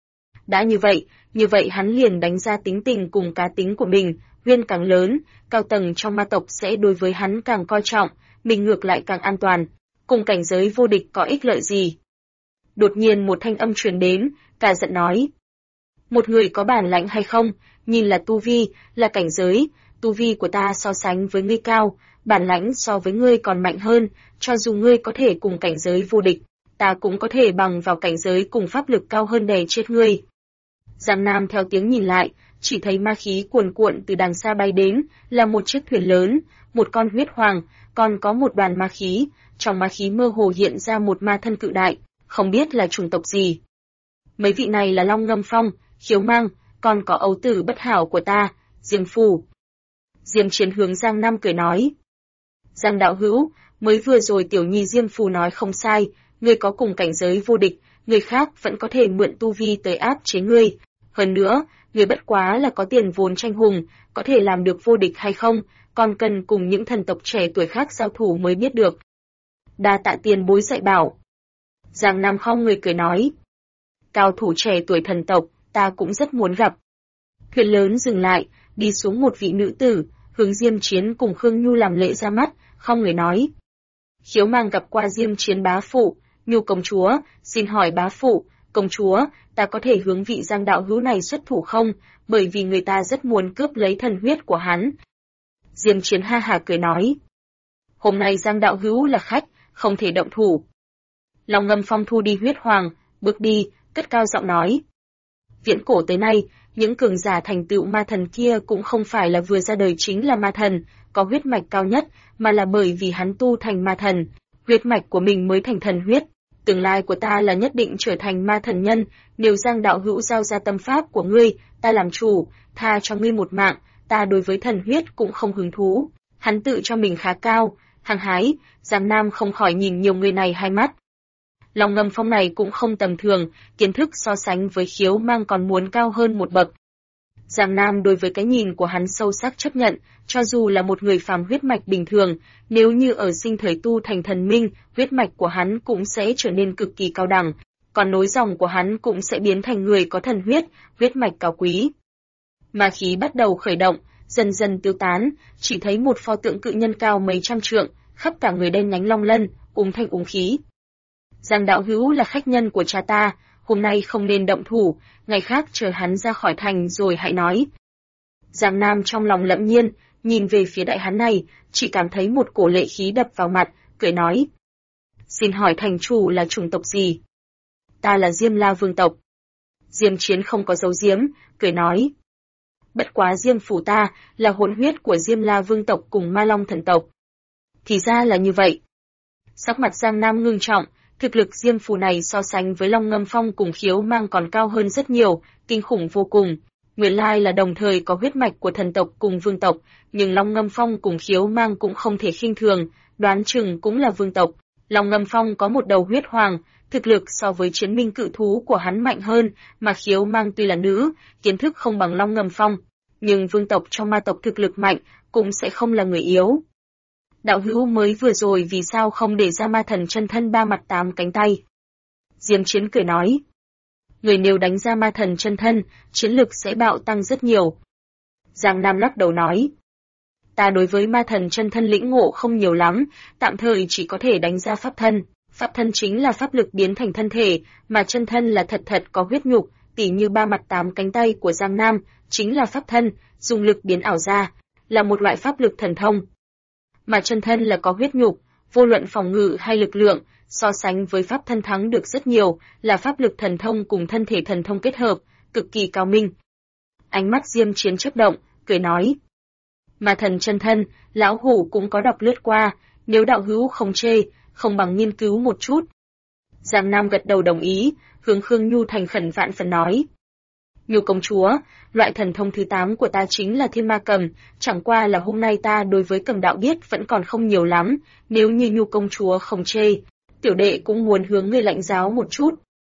Đã như vậy hắn liền đánh ra tính tình cùng cá tính của mình, huyên càng lớn, cao tầng trong ma tộc sẽ đối với hắn càng coi trọng, mình ngược lại càng an toàn, cùng cảnh giới vô địch có ích lợi gì. Đột nhiên một thanh âm truyền đến, cả giận nói. Một người có bản lãnh hay không, nhìn là tu vi, là cảnh giới, tu vi của ta so sánh với ngươi cao, bản lãnh so với ngươi còn mạnh hơn, cho dù ngươi có thể cùng cảnh giới vô địch, ta cũng có thể bằng vào cảnh giới cùng pháp lực cao hơn đè chết ngươi. Giang Nam theo tiếng nhìn lại, chỉ thấy ma khí cuồn cuộn từ đằng xa bay đến, là một chiếc thuyền lớn, một con huyết hoàng, còn có một đoàn ma khí, trong ma khí mơ hồ hiện ra một ma thân cự đại, không biết là chủng tộc gì. Mấy vị này là Long Ngâm Phong, Khiếu Mang, còn có ấu tử bất hảo của ta, Diêm Phù. Diêm Chiến hướng Giang Nam cười nói. Giang đạo hữu, mới vừa rồi tiểu nhi Diêm Phù nói không sai, ngươi có cùng cảnh giới vô địch, người khác vẫn có thể mượn tu vi tới áp chế ngươi. Hơn nữa, ngươi bất quá là có tiền vốn tranh hùng, có thể làm được vô địch hay không, còn cần cùng những thần tộc trẻ tuổi khác giao thủ mới biết được. Đa tạ tiền bối dạy bảo. Giang Nam không người cười nói. Cao thủ trẻ tuổi thần tộc, ta cũng rất muốn gặp. Thuyền lớn dừng lại, đi xuống một vị nữ tử, hướng Diêm Chiến cùng Khương Nhu làm lễ ra mắt, không người nói. Khiếu Mang gặp qua Diêm Chiến bá phụ, Nhu công chúa, xin hỏi bá phụ, công chúa, ta có thể hướng vị Giang đạo hữu này xuất thủ không, bởi vì người ta rất muốn cướp lấy thần huyết của hắn. Diêm Chiến ha hà cười nói. Hôm nay Giang đạo hữu là khách, không thể động thủ. Long Ngâm Phong thu đi huyết hoàng, bước đi, cất cao giọng nói. Viễn cổ tới nay, những cường giả thành tựu ma thần kia cũng không phải là vừa ra đời chính là ma thần, có huyết mạch cao nhất, mà là bởi vì hắn tu thành ma thần, huyết mạch của mình mới thành thần huyết. Tương lai của ta là nhất định trở thành ma thần nhân, nếu Giang đạo hữu giao ra tâm pháp của ngươi, ta làm chủ, tha cho ngươi một mạng, ta đối với thần huyết cũng không hứng thú. Hắn tự cho mình khá cao, hăng hái, Giang Nam không khỏi nhìn nhiều người này hai mắt. Long Ngâm Phong này cũng không tầm thường, kiến thức so sánh với Khiếu Mang còn muốn cao hơn một bậc. Giang Nam đối với cái nhìn của hắn sâu sắc chấp nhận, cho dù là một người phàm huyết mạch bình thường, nếu như ở sinh thời tu thành thần minh, huyết mạch của hắn cũng sẽ trở nên cực kỳ cao đẳng, còn nối dòng của hắn cũng sẽ biến thành người có thần huyết, huyết mạch cao quý. Ma khí bắt đầu khởi động, dần dần tiêu tán, chỉ thấy một pho tượng cự nhân cao mấy trăm trượng, khắp cả người đen nhánh long lân, thanh khí. Giang đạo hữu là khách nhân của cha ta, hôm nay không nên động thủ, ngày khác chờ hắn ra khỏi thành rồi hãy nói. Giang Nam trong lòng lẫm nhiên, nhìn về phía đại hán này, chỉ cảm thấy một cổ lệ khí đập vào mặt, cười nói. Xin hỏi thành chủ là chủng tộc gì? Ta là Diêm La Vương tộc. Diêm Chiến không có giấu giếm, cười nói. Bất quá Diêm phủ ta là hỗn huyết của Diêm La Vương tộc cùng Ma Long thần tộc. Thì ra là như vậy. Sắc mặt Giang Nam ngưng trọng, thực lực Diêm phủ này so sánh với Long Ngâm Phong cùng Khiếu Mang còn cao hơn rất nhiều, kinh khủng vô cùng. Nguyên lai là đồng thời có huyết mạch của thần tộc cùng vương tộc, nhưng Long Ngâm Phong cùng Khiếu Mang cũng không thể khinh thường, đoán chừng cũng là vương tộc. Long Ngâm Phong có một đầu huyết hoàng, thực lực so với chiến minh cự thú của hắn mạnh hơn, mà Khiếu Mang tuy là nữ, kiến thức không bằng Long Ngâm Phong, nhưng vương tộc trong ma tộc thực lực mạnh, cũng sẽ không là người yếu. Đạo hữu mới vừa rồi vì sao không để ra ma thần chân thân 3 mặt 8 cánh tay? Diêm Chiến cười nói. Người nếu đánh ra ma thần chân thân, chiến lực sẽ bạo tăng rất nhiều. Giang Nam lắc đầu nói. Ta đối với ma thần chân thân lĩnh ngộ không nhiều lắm, tạm thời chỉ có thể đánh ra pháp thân. Pháp thân chính là pháp lực biến thành thân thể, mà chân thân là thật thật có huyết nhục, tỉ như 3 mặt 8 cánh tay của Giang Nam, chính là pháp thân, dùng lực biến ảo ra, là một loại pháp lực thần thông. Mà chân thân là có huyết nhục, vô luận phòng ngự hay lực lượng, so sánh với pháp thân thắng được rất nhiều, là pháp lực thần thông cùng thân thể thần thông kết hợp, cực kỳ cao minh. Ánh mắt Diêm Chiến chớp động, cười nói. Ma thần chân thân, lão hủ cũng có đọc lướt qua, nếu đạo hữu không chê, không bằng nghiên cứu một chút. Giang Nam gật đầu đồng ý, hướng Khương Nhu thành khẩn vạn phần nói. Nhu công chúa, loại thần thông thứ 8 của ta chính là thiên ma cầm, chẳng qua là hôm nay ta đối với cầm đạo biết vẫn còn không nhiều lắm, nếu như Nhu công chúa không chê, tiểu đệ cũng muốn hướng người lãnh giáo một chút.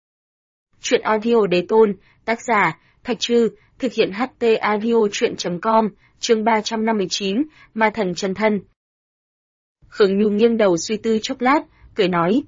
Chuyện audio đế tôn, tác giả, Thạch Trư, thực hiện HT audio chuyện.com, chương 359, ma thần chân thân. Khương Nhu nghiêng đầu suy tư chốc lát, cười nói.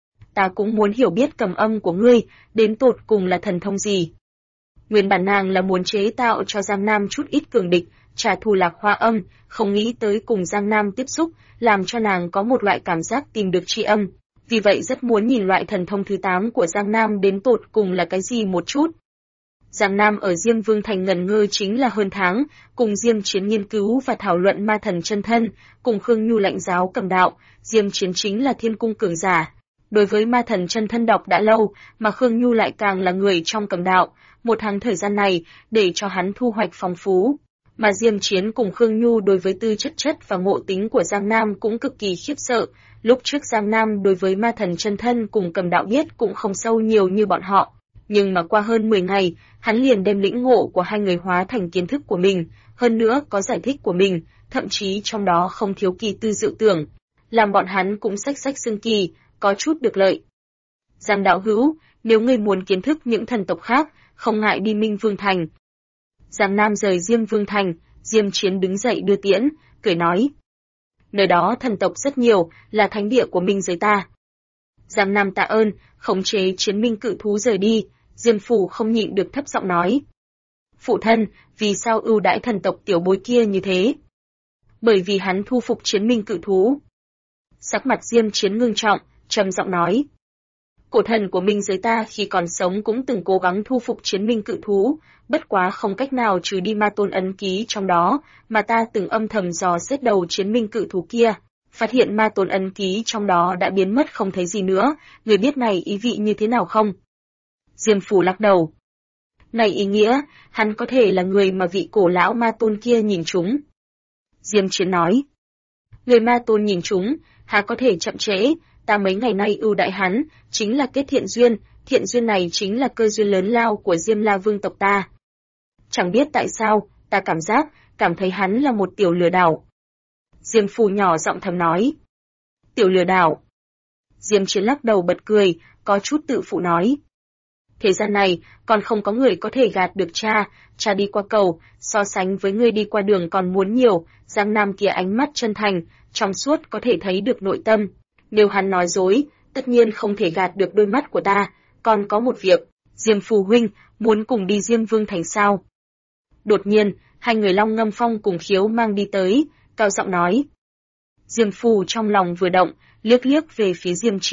Ta cũng muốn hiểu biết cầm âm của ngươi, đến tột cùng là thần thông gì. Nguyên bản nàng là muốn chế tạo cho Giang Nam chút ít cường địch, trả thù Lạc Hoa âm, không nghĩ tới cùng Giang Nam tiếp xúc, làm cho nàng có một loại cảm giác tìm được tri âm. Vì vậy rất muốn nhìn loại thần thông thứ 8 của Giang Nam đến tột cùng là cái gì một chút. Giang Nam ở Diêm Vương Thành ngần ngơ chính là hơn tháng, cùng Diêm Chiến nghiên cứu và thảo luận ma thần chân thân, cùng Khương Nhu lãnh giáo cầm đạo, Diêm Chiến chính là thiên cung cường giả. Đối với ma thần chân thân đọc đã lâu, mà Khương Nhu lại càng là người trong cầm đạo, một tháng thời gian này, để cho hắn thu hoạch phong phú. Mà Diêm Chiến cùng Khương Nhu đối với tư chất và ngộ tính của Giang Nam cũng cực kỳ khiếp sợ, lúc trước Giang Nam đối với ma thần chân thân cùng cầm đạo biết cũng không sâu nhiều như bọn họ. Nhưng mà qua hơn 10 ngày, hắn liền đem lĩnh ngộ của hai người hóa thành kiến thức của mình, hơn nữa có giải thích của mình, thậm chí trong đó không thiếu kỳ tư diệu tưởng, làm bọn hắn cũng xách xương kỳ, có chút được lợi. Giang đạo hữu, nếu ngươi muốn kiến thức những thần tộc khác, không ngại đi Minh Vương Thành. Giang Nam rời Diêm Vương Thành, Diêm Chiến đứng dậy đưa tiễn, cười nói. Nơi đó thần tộc rất nhiều, là thánh địa của minh giới ta. Giang Nam tạ ơn, khống chế chiến minh cự thú rời đi, Diêm Phủ không nhịn được thấp giọng nói. Phụ thân, vì sao ưu đãi thần tộc tiểu bối kia như thế? Bởi vì hắn thu phục chiến minh cự thú. Sắc mặt Diêm Chiến ngưng trọng, trầm giọng nói. Cổ thần của minh giới ta khi còn sống cũng từng cố gắng thu phục chiến minh cự thú, bất quá không cách nào trừ đi ma tôn ấn ký trong đó, mà ta từng âm thầm dò xét đầu chiến minh cự thú kia, phát hiện ma tôn ấn ký trong đó đã biến mất không thấy gì nữa, người biết này ý vị như thế nào không? Diêm Phủ lắc đầu. Này ý nghĩa, hắn có thể là người mà vị cổ lão ma tôn kia nhìn trúng. Diêm Chiến nói. Người ma tôn nhìn trúng, há có thể chậm trễ, ta mấy ngày nay ưu đại hắn, chính là kết thiện duyên này chính là cơ duyên lớn lao của Diêm La Vương tộc ta. Chẳng biết tại sao, ta cảm thấy hắn là một tiểu lừa đảo. Diêm Phủ nhỏ giọng thầm nói. Tiểu lừa đảo. Diêm Chiến lắc đầu bật cười, có chút tự phụ nói. Thế gian này, còn không có người có thể gạt được cha đi qua cầu, so sánh với người đi qua đường còn muốn nhiều, Giang Nam kia ánh mắt chân thành, trong suốt có thể thấy được nội tâm. Nếu hắn nói dối, tất nhiên không thể gạt được đôi mắt của ta, còn có một việc, Diêm Phù huynh, muốn cùng đi Diêm Vương Thành sao? Đột nhiên, hai người Long Ngâm Phong cùng Khiếu mang đi tới, cao giọng nói. Diêm Phù trong lòng vừa động, liếc về phía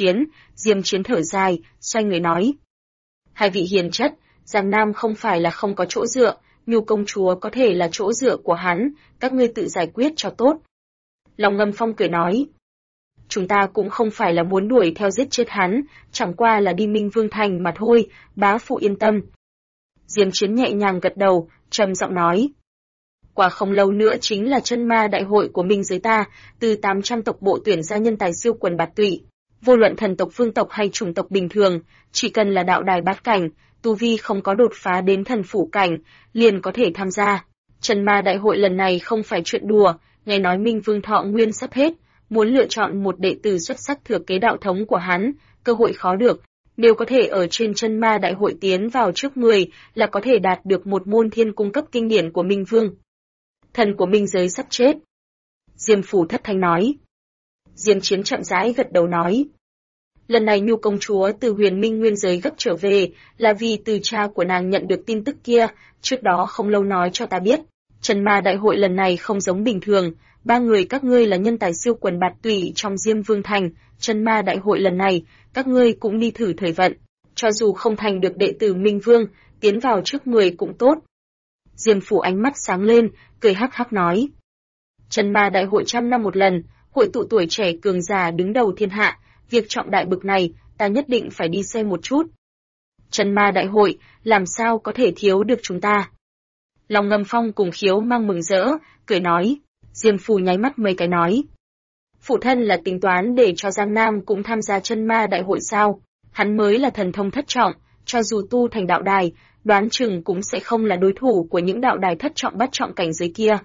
Diêm Chiến thở dài, xoay người nói. Hai vị hiền chất, Giang Nam không phải là không có chỗ dựa, Nhu công chúa có thể là chỗ dựa của hắn, các ngươi tự giải quyết cho tốt. Long Ngâm Phong cười nói. Chúng ta cũng không phải là muốn đuổi theo giết chết hắn, chẳng qua là đi Minh Vương Thành mà thôi, bá phụ yên tâm. Diêm Chiến nhẹ nhàng gật đầu, trầm giọng nói. Qua không lâu nữa chính là chân ma đại hội của minh giới ta, từ 800 tộc bộ tuyển ra nhân tài siêu quần bạt tụy. Vô luận thần tộc phương tộc hay chủng tộc bình thường, chỉ cần là đạo đài bát cảnh, tu vi không có đột phá đến thần phủ cảnh, liền có thể tham gia. Chân ma đại hội lần này không phải chuyện đùa, nghe nói Minh Vương thọ nguyên sắp hết, muốn lựa chọn một đệ tử xuất sắc thừa kế đạo thống của hắn, cơ hội khó được. Nếu có thể ở trên chân ma đại hội tiến vào trước 10 là có thể đạt được một môn thiên cung cấp kinh điển của Minh Vương. Thần của minh giới sắp chết. Diêm Phủ thất thanh nói. Diêm Chiến chậm rãi gật đầu nói. Lần này Nhu công chúa từ Huyền Minh nguyên giới gấp trở về là vì từ cha của nàng nhận được tin tức kia, trước đó không lâu nói cho ta biết. Chân ma đại hội lần này không giống bình thường, 3 người các ngươi là nhân tài siêu quần bạt tụy trong Diêm Vương Thành, chân ma đại hội lần này, các ngươi cũng đi thử thời vận, cho dù không thành được đệ tử Minh Vương, tiến vào trước 10 cũng tốt. Diêm Phủ ánh mắt sáng lên, cười hắc hắc nói. Chân ma đại hội 100 năm một lần, hội tụ tuổi trẻ cường giả đứng đầu thiên hạ, việc trọng đại bực này, ta nhất định phải đi xem một chút. Chân ma đại hội, làm sao có thể thiếu được chúng ta? Long Ngâm Phong cùng Khiếu Mang mừng rỡ, cười nói. Diêm Phù nháy mắt mấy cái nói. Phụ thân là tính toán để cho Giang Nam cũng tham gia chân ma đại hội sao? Hắn mới là thần thông thất trọng, cho dù tu thành đạo đài, đoán chừng cũng sẽ không là đối thủ của những đạo đài thất trọng bát trọng cảnh giới kia.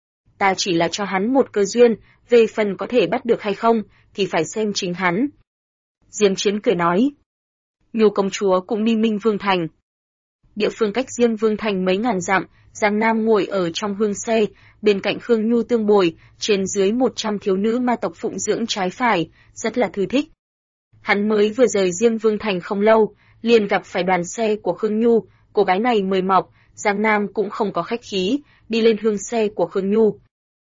Ta chỉ là cho hắn một cơ duyên, về phần có thể bắt được hay không, thì phải xem chính hắn. Diêm Chiến cười nói. Nhu công chúa cũng đi Minh Vương Thành. Địa phương cách Diêm Vương Thành mấy ngàn dặm, Giang Nam ngồi ở trong hương xe, bên cạnh Khương Nhu tương bồi, trên dưới 100 thiếu nữ ma tộc phụng dưỡng trái phải, rất là thư thích. Hắn mới vừa rời Diêm Vương Thành không lâu, liền gặp phải đoàn xe của Khương Nhu, cô gái này mời mọc, Giang Nam cũng không có khách khí, đi lên hương xe của Khương Nhu.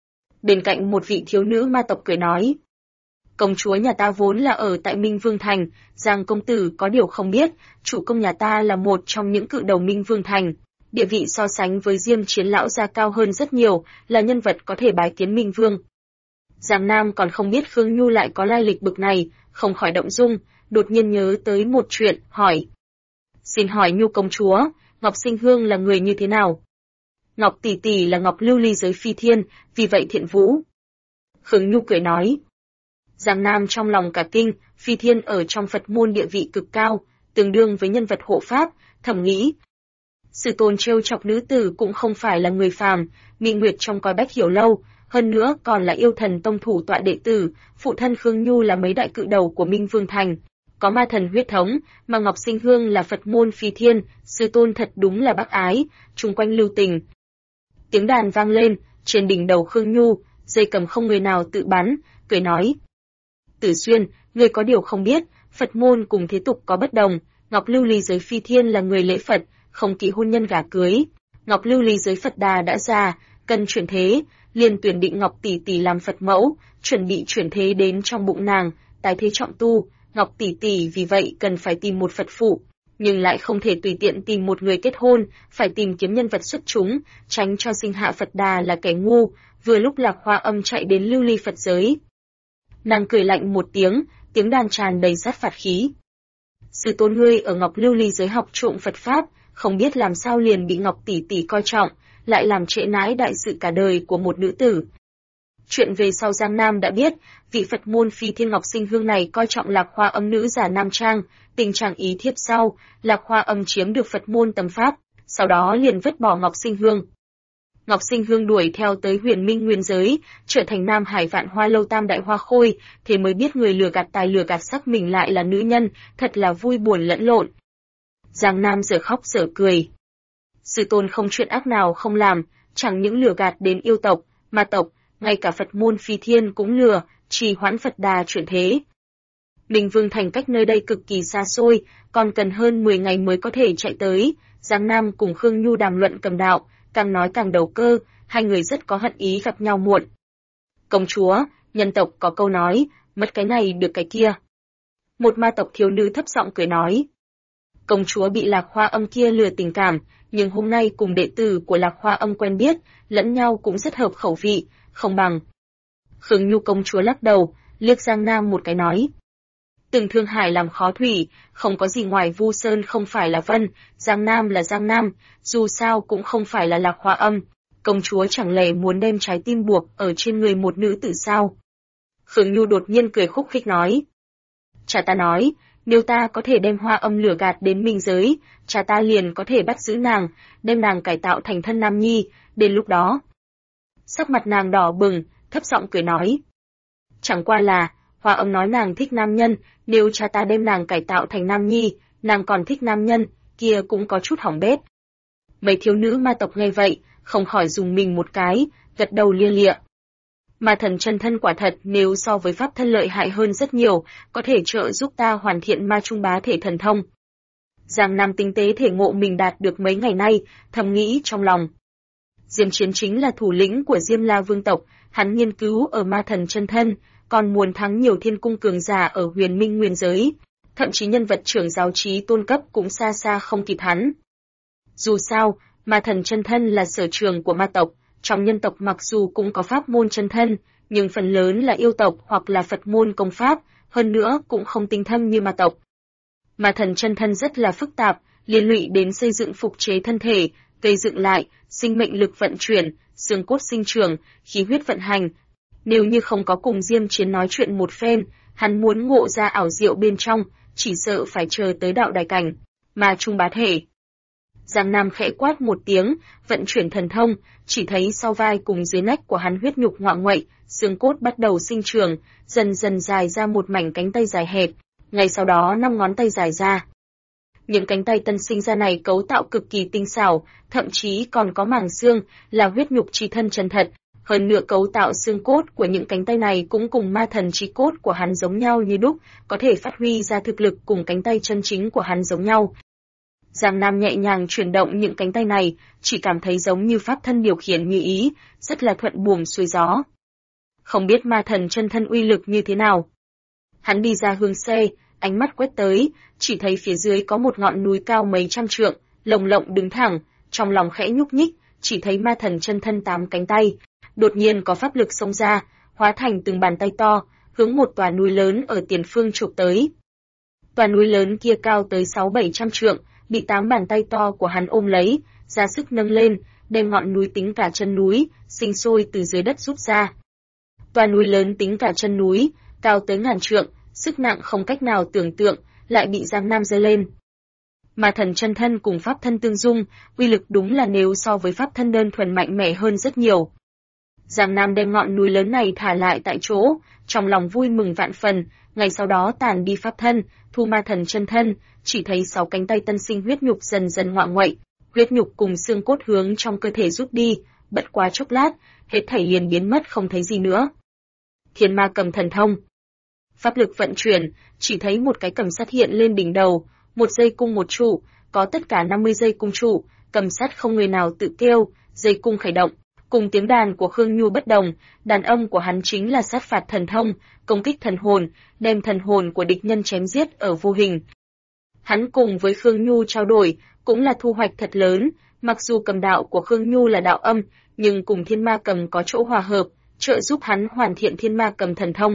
Bên cạnh một vị thiếu nữ ma tộc cười nói. Công chúa nhà ta vốn là ở tại Minh Vương Thành, Giang công tử có điều không biết, chủ công nhà ta là một trong những cự đầu Minh Vương Thành. Địa vị so sánh với Diêm Chiến lão gia cao hơn rất nhiều, là nhân vật có thể bái kiến Minh Vương. Giang Nam còn không biết Khương Nhu lại có lai lịch bực này, không khỏi động dung, đột nhiên nhớ tới một chuyện, hỏi. Xin hỏi Nhu công chúa, Ngọc Sinh Hương là người như thế nào? Ngọc tỷ tỷ là Ngọc lưu ly giới phi thiên, vì vậy thiện vũ. Khương Nhu cười nói. Giang Nam trong lòng cả kinh, phi thiên ở trong Phật môn địa vị cực cao, tương đương với nhân vật hộ pháp, thầm nghĩ. Sư tôn trêu chọc nữ tử cũng không phải là người phàm, Mỹ Nguyệt trong coi bách hiểu lâu, hơn nữa còn là yêu thần tông thủ tọa đệ tử, phụ thân Khương Nhu là mấy đại cự đầu của Minh Vương Thành, có ma thần huyết thống, mà Ngọc Sinh Hương là Phật môn phi thiên, sư tôn thật đúng là bác ái, chung quanh lưu tình. Tiếng đàn vang lên, trên đỉnh đầu Khương Nhu, dây cầm không người nào tự bắn, cười nói. Tử Xuyên, người có điều không biết, Phật môn cùng thế tục có bất đồng, Ngọc lưu ly giới phi thiên là người lễ Phật, không kỵ hôn nhân gả cưới. Ngọc lưu ly giới Phật Đà đã già, cần chuyển thế, liền tuyển định Ngọc tỷ tỷ làm Phật mẫu, chuẩn bị chuyển thế đến trong bụng nàng, tái thế trọng tu. Ngọc tỷ tỷ vì vậy cần phải tìm một Phật phụ, nhưng lại không thể tùy tiện tìm một người kết hôn, phải tìm kiếm nhân vật xuất chúng, tránh cho sinh hạ Phật Đà là kẻ ngu. Vừa lúc Lạc Hoa Âm chạy đến lưu ly Phật giới. Nàng cười lạnh một tiếng, tiếng đàn tràn đầy sát phạt khí. Sư tôn ngươi ở Ngọc lưu ly giới học trộm Phật pháp, không biết làm sao liền bị Ngọc tỷ tỷ coi trọng, lại làm trễ nãi đại sự cả đời của một nữ tử. Chuyện về sau Giang Nam đã biết, vị Phật môn phi thiên Ngọc Sinh Hương này coi trọng Lạc Hoa Âm nữ giả nam trang, tình trạng ý thiếp sau, Lạc Hoa Âm chiếm được Phật môn tâm pháp, sau đó liền vứt bỏ Ngọc Sinh Hương. Ngọc Sinh Hương đuổi theo tới Huyền Minh Nguyên giới, trở thành Nam Hải Vạn Hoa Lâu tam đại hoa khôi, thế mới biết người lừa gạt tài lừa gạt sắc mình lại là nữ nhân, thật là vui buồn lẫn lộn. Giang Nam giờ khóc giờ cười. Sư tôn không chuyện ác nào không làm, chẳng những lừa gạt đến yêu tộc, ma tộc, ngay cả Phật môn phi thiên cũng lừa, trì hoãn Phật Đà chuyển thế. Minh Vương Thành cách nơi đây cực kỳ xa xôi, còn cần hơn 10 ngày mới có thể chạy tới. Giang Nam cùng Khương Nhu đàm luận cầm đạo, càng nói càng đầu cơ, hai người rất có hận ý gặp nhau muộn. Công chúa, nhân tộc có câu nói, mất cái này được cái kia. Một ma tộc thiếu nữ thấp giọng cười nói. Công chúa bị Lạc Hoa Âm kia lừa tình cảm, nhưng hôm nay cùng đệ tử của Lạc Hoa Âm quen biết, lẫn nhau cũng rất hợp khẩu vị, không bằng. Khương Nhu công chúa lắc đầu, liếc Giang Nam một cái nói. Từng Thương Hải làm khó thủy, không có gì ngoài Vu Sơn không phải là Vân, Giang Nam là Giang Nam, dù sao cũng không phải là Lạc Hoa Âm. Công chúa chẳng lẽ muốn đem trái tim buộc ở trên người một nữ tử sao? Khương Nhu đột nhiên cười khúc khích nói. Cha ta nói, nếu ta có thể đem Hoa Âm lừa gạt đến minh giới, cha ta liền có thể bắt giữ nàng, đem nàng cải tạo thành thân nam nhi, đến lúc đó. Sắc mặt nàng đỏ bừng, thấp giọng cười nói. Chẳng qua là, Hoa Âm nói nàng thích nam nhân, nếu cha ta đem nàng cải tạo thành nam nhi, nàng còn thích nam nhân, kia cũng có chút hỏng bét. Mấy thiếu nữ ma tộc nghe vậy, không khỏi dùng mình một cái, gật đầu lia lịa. Ma thần chân thân quả thật nếu so với pháp thân lợi hại hơn rất nhiều, có thể trợ giúp ta hoàn thiện ma trung bá thể thần thông. Giang Nam tinh tế thể ngộ mình đạt được mấy ngày nay, thầm nghĩ trong lòng. Diêm Chiến chính là thủ lĩnh của Diêm La Vương tộc, hắn nghiên cứu ở ma thần chân thân, còn muốn thắng nhiều thiên cung cường giả ở Huyền Minh Nguyên giới, thậm chí nhân vật trưởng giáo trí tôn cấp cũng xa xa không kịp hắn. Dù sao, ma thần chân thân là sở trường của ma tộc, trong nhân tộc mặc dù cũng có pháp môn chân thân, nhưng phần lớn là yêu tộc hoặc là Phật môn công pháp, hơn nữa cũng không tinh thâm như ma tộc. Ma thần chân thân rất là phức tạp, liên lụy đến xây dựng phục chế thân thể, cây dựng lại, sinh mệnh lực vận chuyển, xương cốt sinh trưởng, khí huyết vận hành. Nếu như không có cùng Diêm Chiến nói chuyện một phen, hắn muốn ngộ ra ảo diệu bên trong, chỉ sợ phải chờ tới đạo đài cảnh, mà trung bá thể. Giang Nam khẽ quát một tiếng, vận chuyển thần thông, chỉ thấy sau vai cùng dưới nách của hắn huyết nhục ngoạ nguậy, xương cốt bắt đầu sinh trưởng, dần dần dài ra một mảnh cánh tay dài hẹp, ngay sau đó 5 ngón tay dài ra. Những cánh tay tân sinh ra này cấu tạo cực kỳ tinh xảo, thậm chí còn có màng xương, là huyết nhục chi thân chân thật. Hơn nữa cấu tạo xương cốt của những cánh tay này cũng cùng ma thần chi cốt của hắn giống nhau như đúc, có thể phát huy ra thực lực cùng cánh tay chân chính của hắn giống nhau. Giang Nam nhẹ nhàng chuyển động những cánh tay này, chỉ cảm thấy giống như pháp thân điều khiển như ý, rất là thuận buồm xuôi gió. Không biết ma thần chân thân uy lực như thế nào. Hắn đi ra hương xe, ánh mắt quét tới, chỉ thấy phía dưới có một ngọn núi cao mấy trăm trượng, lồng lộng đứng thẳng, trong lòng khẽ nhúc nhích, chỉ thấy ma thần chân thân 8 cánh tay. Đột nhiên có pháp lực xông ra, hóa thành từng bàn tay to, hướng một tòa núi lớn ở tiền phương chụp tới. Tòa núi lớn kia cao tới 600-700 trượng, bị 8 bàn tay to của hắn ôm lấy, ra sức nâng lên, đem ngọn núi tính cả chân núi, sinh sôi từ dưới đất rút ra. Tòa núi lớn tính cả chân núi, cao tới ngàn trượng, sức nặng không cách nào tưởng tượng, lại bị Giang Nam giơ lên. Mà thần chân thân cùng pháp thân tương dung, uy lực đúng là nếu so với pháp thân đơn thuần mạnh mẽ hơn rất nhiều. Giang Nam đem ngọn núi lớn này thả lại tại chỗ, trong lòng vui mừng vạn phần, ngày sau đó tàn đi pháp thân, thu ma thần chân thân, chỉ thấy 6 cánh tay tân sinh huyết nhục dần dần ngoạ nguậy, huyết nhục cùng xương cốt hướng trong cơ thể rút đi, bất quá chốc lát, hết thảy liền biến mất không thấy gì nữa. Thiên ma cầm thần thông. Pháp lực vận chuyển, chỉ thấy một cái cầm sắt hiện lên đỉnh đầu, một dây cung một trụ, có tất cả 50 dây cung trụ, cầm sắt không người nào tự kêu, dây cung khởi động. Cùng tiếng đàn của Khương Nhu bất đồng, đàn âm của hắn chính là sát phạt thần thông, công kích thần hồn, đem thần hồn của địch nhân chém giết ở vô hình. Hắn cùng với Khương Nhu trao đổi, cũng là thu hoạch thật lớn, mặc dù cầm đạo của Khương Nhu là đạo âm, nhưng cùng thiên ma cầm có chỗ hòa hợp, trợ giúp hắn hoàn thiện thiên ma cầm thần thông.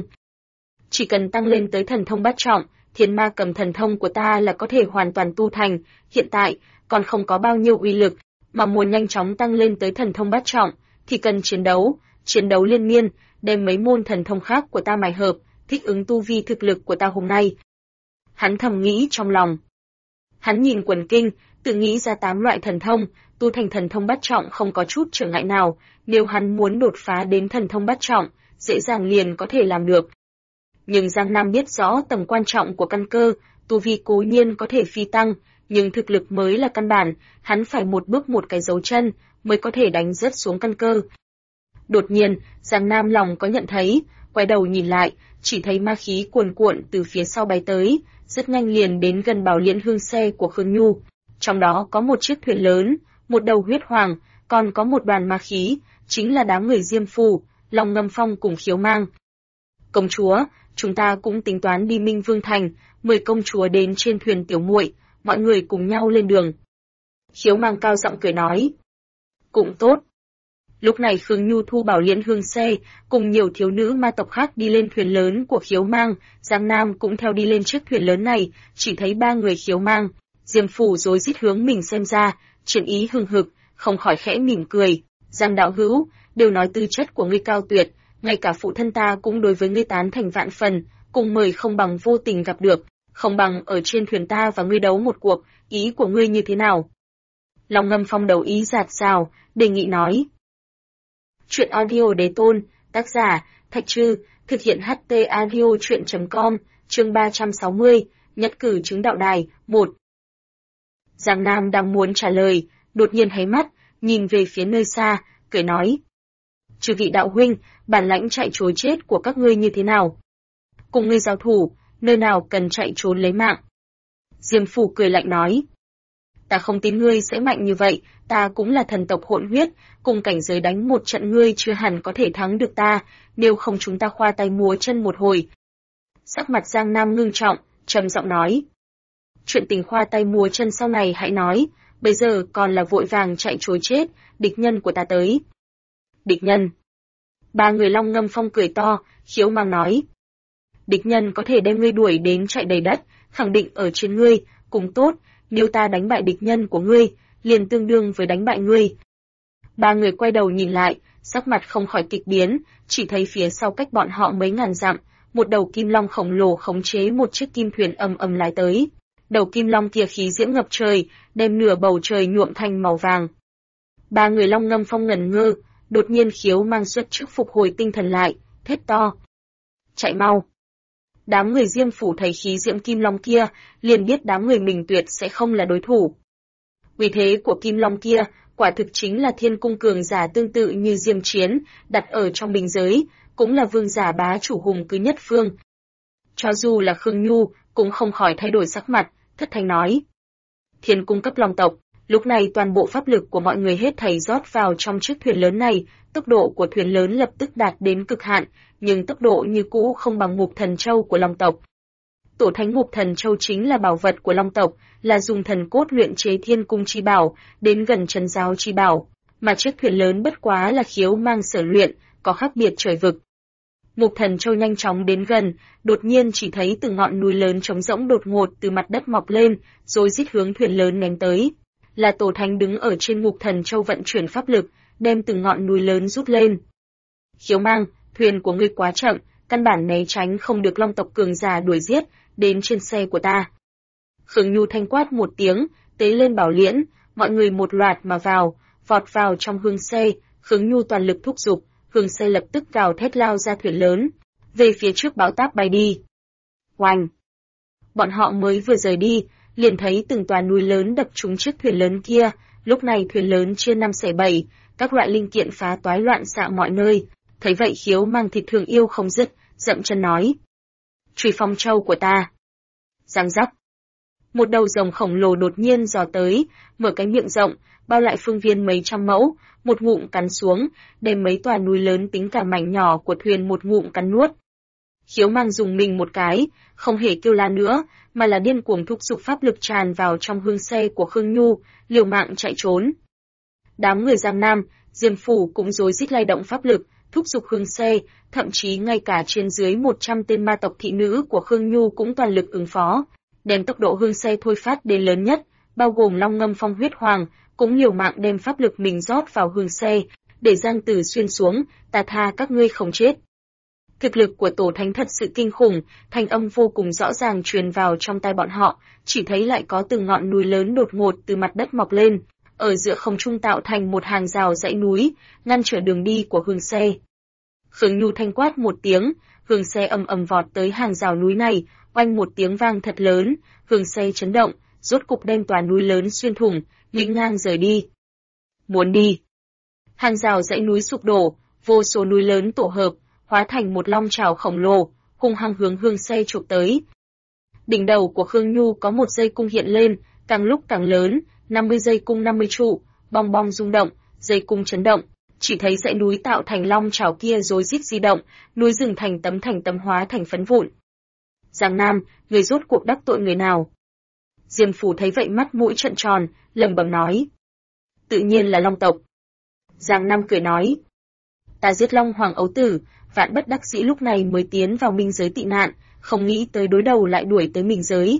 Chỉ cần tăng lên tới thần thông bát trọng, thiên ma cầm thần thông của ta là có thể hoàn toàn tu thành, hiện tại còn không có bao nhiêu uy lực, mà muốn nhanh chóng tăng lên tới thần thông bát trọng, thì cần chiến đấu liên miên, đem mấy môn thần thông khác của ta mài hợp, thích ứng tu vi thực lực của ta hôm nay. Hắn thầm nghĩ trong lòng. Hắn nhìn quần kinh, tự nghĩ ra 8 loại thần thông, tu thành thần thông bát trọng không có chút trở ngại nào, nếu hắn muốn đột phá đến thần thông bát trọng, dễ dàng liền có thể làm được. Nhưng Giang Nam biết rõ tầm quan trọng của căn cơ, tu vi cố nhiên có thể phi tăng, nhưng thực lực mới là căn bản, hắn phải một bước một cái dấu chân, mới có thể đánh rớt xuống căn cơ. Đột nhiên, Giang Nam lòng có nhận thấy, quay đầu nhìn lại, chỉ thấy ma khí cuồn cuộn từ phía sau bay tới, rất nhanh liền đến gần Bảo Liễn hương xe của Khương Nhu. Trong đó có một chiếc thuyền lớn, một đầu huyết hoàng, còn có một đoàn ma khí, chính là đám người Diêm Phù, Long Ngâm Phong cùng Khiếu Mang. Công chúa, chúng ta cũng tính toán đi Minh Vương Thành, mời công chúa đến trên thuyền tiểu muội, mọi người cùng nhau lên đường. Khiếu Mang cao giọng cười nói. Cũng tốt. Lúc này Khương Nhu thu Bảo Liễn hương xe, cùng nhiều thiếu nữ ma tộc khác đi lên thuyền lớn của Khiếu Mang, Giang Nam cũng theo đi lên chiếc thuyền lớn này, chỉ thấy 3 người Khiếu Mang, Diêm Phù rối rít hướng mình xem ra, chiến ý hừng hực, không khỏi khẽ mỉm cười. Giang đạo hữu, đều nói tư chất của ngươi cao tuyệt, ngay cả phụ thân ta cũng đối với ngươi tán thành vạn phần, cùng mời không bằng vô tình gặp được, không bằng ở trên thuyền ta và ngươi đấu một cuộc, ý của ngươi như thế nào? Long Ngâm Phong đầu ý giạt rào, đề nghị nói. Chuyện audio đế tôn, tác giả, Thạch Trư, thực hiện HT audio chuyện.com, chương 360, nhất cử chứng đạo đài, 1. Giang Nam đang muốn trả lời, đột nhiên hé mắt, nhìn về phía nơi xa, cười nói. Chư vị đạo huynh, bản lãnh chạy trối chết của các ngươi như thế nào? Cùng ngươi giao thủ, nơi nào cần chạy trốn lấy mạng? Diêm Phù cười lạnh nói. Ta không tin ngươi sẽ mạnh như vậy, ta cũng là thần tộc hỗn huyết, cùng cảnh giới đánh một trận ngươi chưa hẳn có thể thắng được ta, nếu không chúng ta khoa tay múa chân một hồi. Sắc mặt Giang Nam ngưng trọng, trầm giọng nói. Chuyện tình khoa tay múa chân sau này hãy nói, bây giờ còn là vội vàng chạy trối chết, địch nhân của ta tới. Địch nhân. 3 người Long Ngâm Phong cười to, Khiếu Mang nói. Địch nhân có thể đem ngươi đuổi đến chạy đầy đất, khẳng định ở trên ngươi, cũng tốt, nếu ta đánh bại địch nhân của ngươi, liền tương đương với đánh bại ngươi. Ba người quay đầu nhìn lại, sắc mặt không khỏi kịch biến, chỉ thấy phía sau cách bọn họ mấy ngàn dặm, một đầu kim long khổng lồ khống chế một chiếc kim thuyền ầm ầm lái tới. Đầu kim long kia khí diễm ngập trời, đem nửa bầu trời nhuộm thành màu vàng. Ba người Long Ngâm Phong ngẩn ngơ, đột nhiên Khiếu Mang xuất trước phục hồi tinh thần lại, thét to: chạy mau! Đám người Diêm Phủ thấy khí diễm kim long kia, liền biết đám người mình tuyệt sẽ không là đối thủ. Uy thế của kim long kia, quả thực chính là thiên cung cường giả tương tự như Diêm Chiến, đặt ở trong bình giới, cũng là vương giả bá chủ hùng cứ nhất phương. Cho dù là Khương Nhu, cũng không khỏi thay đổi sắc mặt, thất thanh nói: thiên cung cấp long tộc. Lúc này toàn bộ pháp lực của mọi người hết thảy rót vào trong chiếc thuyền lớn này, tốc độ của thuyền lớn lập tức đạt đến cực hạn, nhưng tốc độ như cũ không bằng Ngục Thần Châu của long tộc. Tổ thánh Ngục Thần Châu chính là bảo vật của long tộc, là dùng thần cốt luyện chế thiên cung chi bảo, đến gần trấn giáo chi bảo, mà chiếc thuyền lớn bất quá là Khiếu Mang sở luyện, có khác biệt trời vực. Ngục Thần Châu nhanh chóng đến gần, đột nhiên chỉ thấy từ ngọn núi lớn trống rỗng đột ngột từ mặt đất mọc lên, rồi rít hướng thuyền lớn ném tới. Là Tổ Thánh đứng ở trên Ngục Thần Châu vận chuyển pháp lực, đem từ ngọn núi lớn rút lên. Khiếu Mang, thuyền của ngươi quá chậm, căn bản né tránh không được long tộc cường giả đuổi giết, đến trên xe của ta. Khương Nhu thanh quát một tiếng, tế lên bảo liễn, mọi người một loạt mà vọt vào trong hương xe, Khương Nhu toàn lực thúc giục, hương xe lập tức gào thét lao ra thuyền lớn, về phía trước bão táp bay đi. Oanh! Bọn họ mới vừa rời đi, liền thấy từng tòa núi lớn đập trúng chiếc thuyền lớn kia, lúc này thuyền lớn chia 5/7, các loại linh kiện phá toái loạn xạ mọi nơi. Thấy vậy Khiếu Mang thịt thường yêu không dứt, dậm chân nói: truy phong châu của ta. Giang giác. Một đầu rồng khổng lồ đột nhiên giò tới, mở cái miệng rộng, bao lại phương viên mấy trăm mẫu, một ngụm cắn xuống, đem mấy tòa núi lớn tính cả mảnh nhỏ của thuyền một ngụm cắn nuốt. Khiếu Mang dùng mình một cái, không hề kêu la nữa, mà là điên cuồng thúc giục pháp lực tràn vào trong hương xe của Khương Nhu, liều mạng chạy trốn. Đám người Giang Nam, Diêm Phủ cũng rối rít lay động pháp lực, thúc giục hương xe, thậm chí ngay cả trên dưới 100 tên ma tộc thị nữ của Khương Nhu cũng toàn lực ứng phó, đem tốc độ hương xe thôi phát đến lớn nhất, bao gồm Long Ngâm Phong Huyết Hoàng, cũng liều mạng đem pháp lực mình rót vào hương xe, để Giang Tử xuyên xuống, ta tha các ngươi không chết. Thực lực của Tổ Thánh thật sự kinh khủng, thanh âm vô cùng rõ ràng truyền vào trong tai bọn họ, chỉ thấy lại có từng ngọn núi lớn đột ngột từ mặt đất mọc lên, ở giữa không trung tạo thành một hàng rào dãy núi, ngăn trở đường đi của hương xe. Khương Nhu thanh quát một tiếng, hương xe ầm ầm vọt tới hàng rào núi này, oanh một tiếng vang thật lớn, hương xe chấn động, rốt cục đem tòa núi lớn xuyên thủng, nghênh ngang rời đi. Muốn đi. Hàng rào dãy núi sụp đổ, vô số núi lớn tổ hợp, hóa thành một long trào khổng lồ, hung hăng hướng hương xe chụp tới. Đỉnh đầu của Khương Nhu có một dây cung hiện lên, càng lúc càng lớn, 50 dây cung 50 trụ, bong bong rung động, dây cung chấn động, chỉ thấy dãy núi tạo thành long trào kia rối rít di động, núi rừng thành tấm hóa thành phấn vụn. Giang Nam, người rốt cuộc đắc tội người nào? Diêm Phủ thấy vậy mắt mũi trợn tròn, lẩm bẩm nói: tự nhiên là long tộc. Giang Nam cười nói: ta giết Long Hoàng ấu tử, vạn bất đắc dĩ lúc này mới tiến vào minh giới tị nạn, không nghĩ tới đối đầu lại đuổi tới minh giới.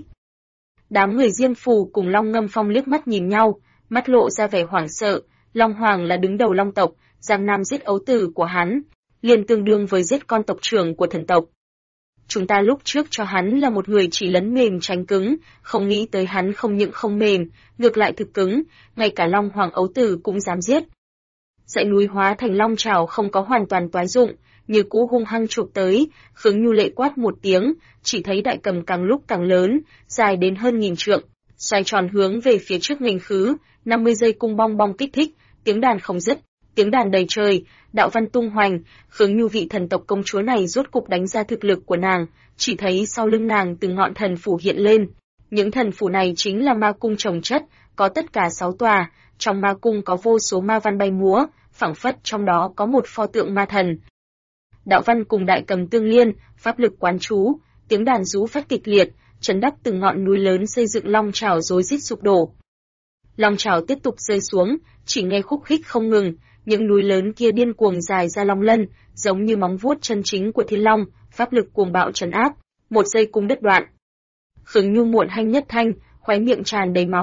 Đám người Diêm Phủ cùng Long Ngâm Phong liếc mắt nhìn nhau, mắt lộ ra vẻ hoảng sợ. Long Hoàng là đứng đầu long tộc, Giang Nam giết ấu tử của hắn, liền tương đương với giết con tộc trưởng của thần tộc. Chúng ta lúc trước cho hắn là một người chỉ lấn mềm tránh cứng, không nghĩ tới hắn không những không mềm, ngược lại thực cứng, ngay cả Long Hoàng ấu tử cũng dám giết. Dãy núi hóa thành long trào không có hoàn toàn toái dụng, như cũ hung hăng chụp tới, Khương Nhu lệ quát một tiếng, chỉ thấy đại cầm càng lúc càng lớn, dài đến hơn 1000 trượng, xoay tròn hướng về phía trước nghênh khứ, 50 dây cung bong bong kích thích, tiếng đàn không dứt, tiếng đàn đầy trời, đạo văn tung hoành, Khương Nhu vị thần tộc công chúa này rốt cục đánh ra thực lực của nàng, chỉ thấy sau lưng nàng từng ngọn thần phủ hiện lên. Những thần phủ này chính là ma cung chồng chất, có tất cả 6 tòa, trong ma cung có vô số ma văn bay múa, phảng phất trong đó có một pho tượng ma thần. Đạo văn cùng đại cầm tương liên, pháp lực quán chú, tiếng đàn rú phát kịch liệt, chấn đắc từng ngọn núi lớn xây dựng long trào rối rít sụp đổ. Long trào tiếp tục rơi xuống, chỉ nghe khúc khích không ngừng, những núi lớn kia điên cuồng dài ra long lân, giống như móng vuốt chân chính của thiên long, pháp lực cuồng bạo trấn áp, một giây cung đứt đoạn. Khương Nhu muộn hanh nhất thanh, khóe miệng tràn đầy máu,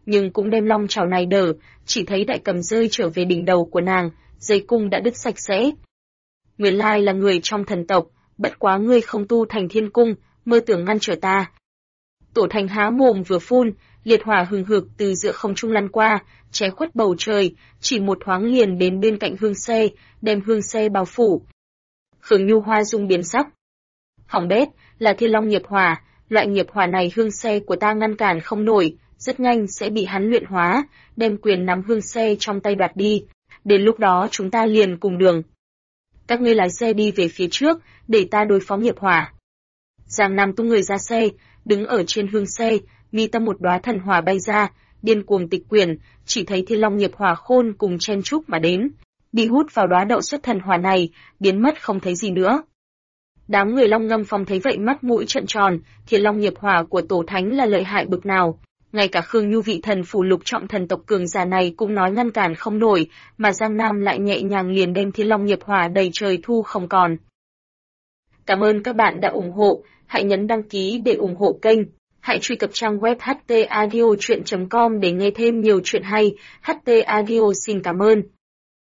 nhưng cũng đem long chảo này đỡ, chỉ thấy đại cầm rơi trở về đỉnh đầu của nàng, dây cung đã đứt sạch sẽ. Nguyên lai là người trong thần tộc, bất quá ngươi không tu thành thiên cung, mơ tưởng ngăn trở ta. Tổ Thành há mồm vừa phun, liệt hỏa hừng hực từ giữa không trung lăn qua, che khuất bầu trời, chỉ một thoáng liền đến bên cạnh hương xe, đem hương xe bao phủ. Khương Nhu Hoa dung biến sắc. Hỏng bét, là thiên long nghiệp hỏa, loại nghiệp hỏa này hương xe của ta ngăn cản không nổi, rất nhanh sẽ bị hắn luyện hóa, đem quyền nắm hương xe trong tay đoạt đi. Đến lúc đó chúng ta liền cùng đường. Các ngươi lái xe đi về phía trước, để ta đối phó nghiệp hỏa. Giang Nam tung người ra xe, đứng ở trên hương xe, mi tâm một đóa thần hỏa bay ra, điên cuồng tịch quyền, chỉ thấy thiên long nghiệp hỏa khôn cùng chen chúc mà đến, bị hút vào đóa đậu xuất thần hỏa này, biến mất không thấy gì nữa. Đám người Long Ngâm Phong thấy vậy mắt mũi trợn tròn, thiên long nghiệp hỏa của Tổ Thánh là lợi hại bực nào. Ngay cả Khương Nhu vị thần phủ lục trọng thần tộc cường giả này cũng nói ngăn cản không nổi, mà Giang Nam lại nhẹ nhàng liền đem thiên long nghiệp hỏa đầy trời thu không còn. Cảm ơn các bạn đã ủng hộ, hãy nhấn đăng ký để ủng hộ kênh. Hãy truy cập trang web htaudio.com để nghe thêm nhiều chuyện hay. HT Audio xin cảm ơn.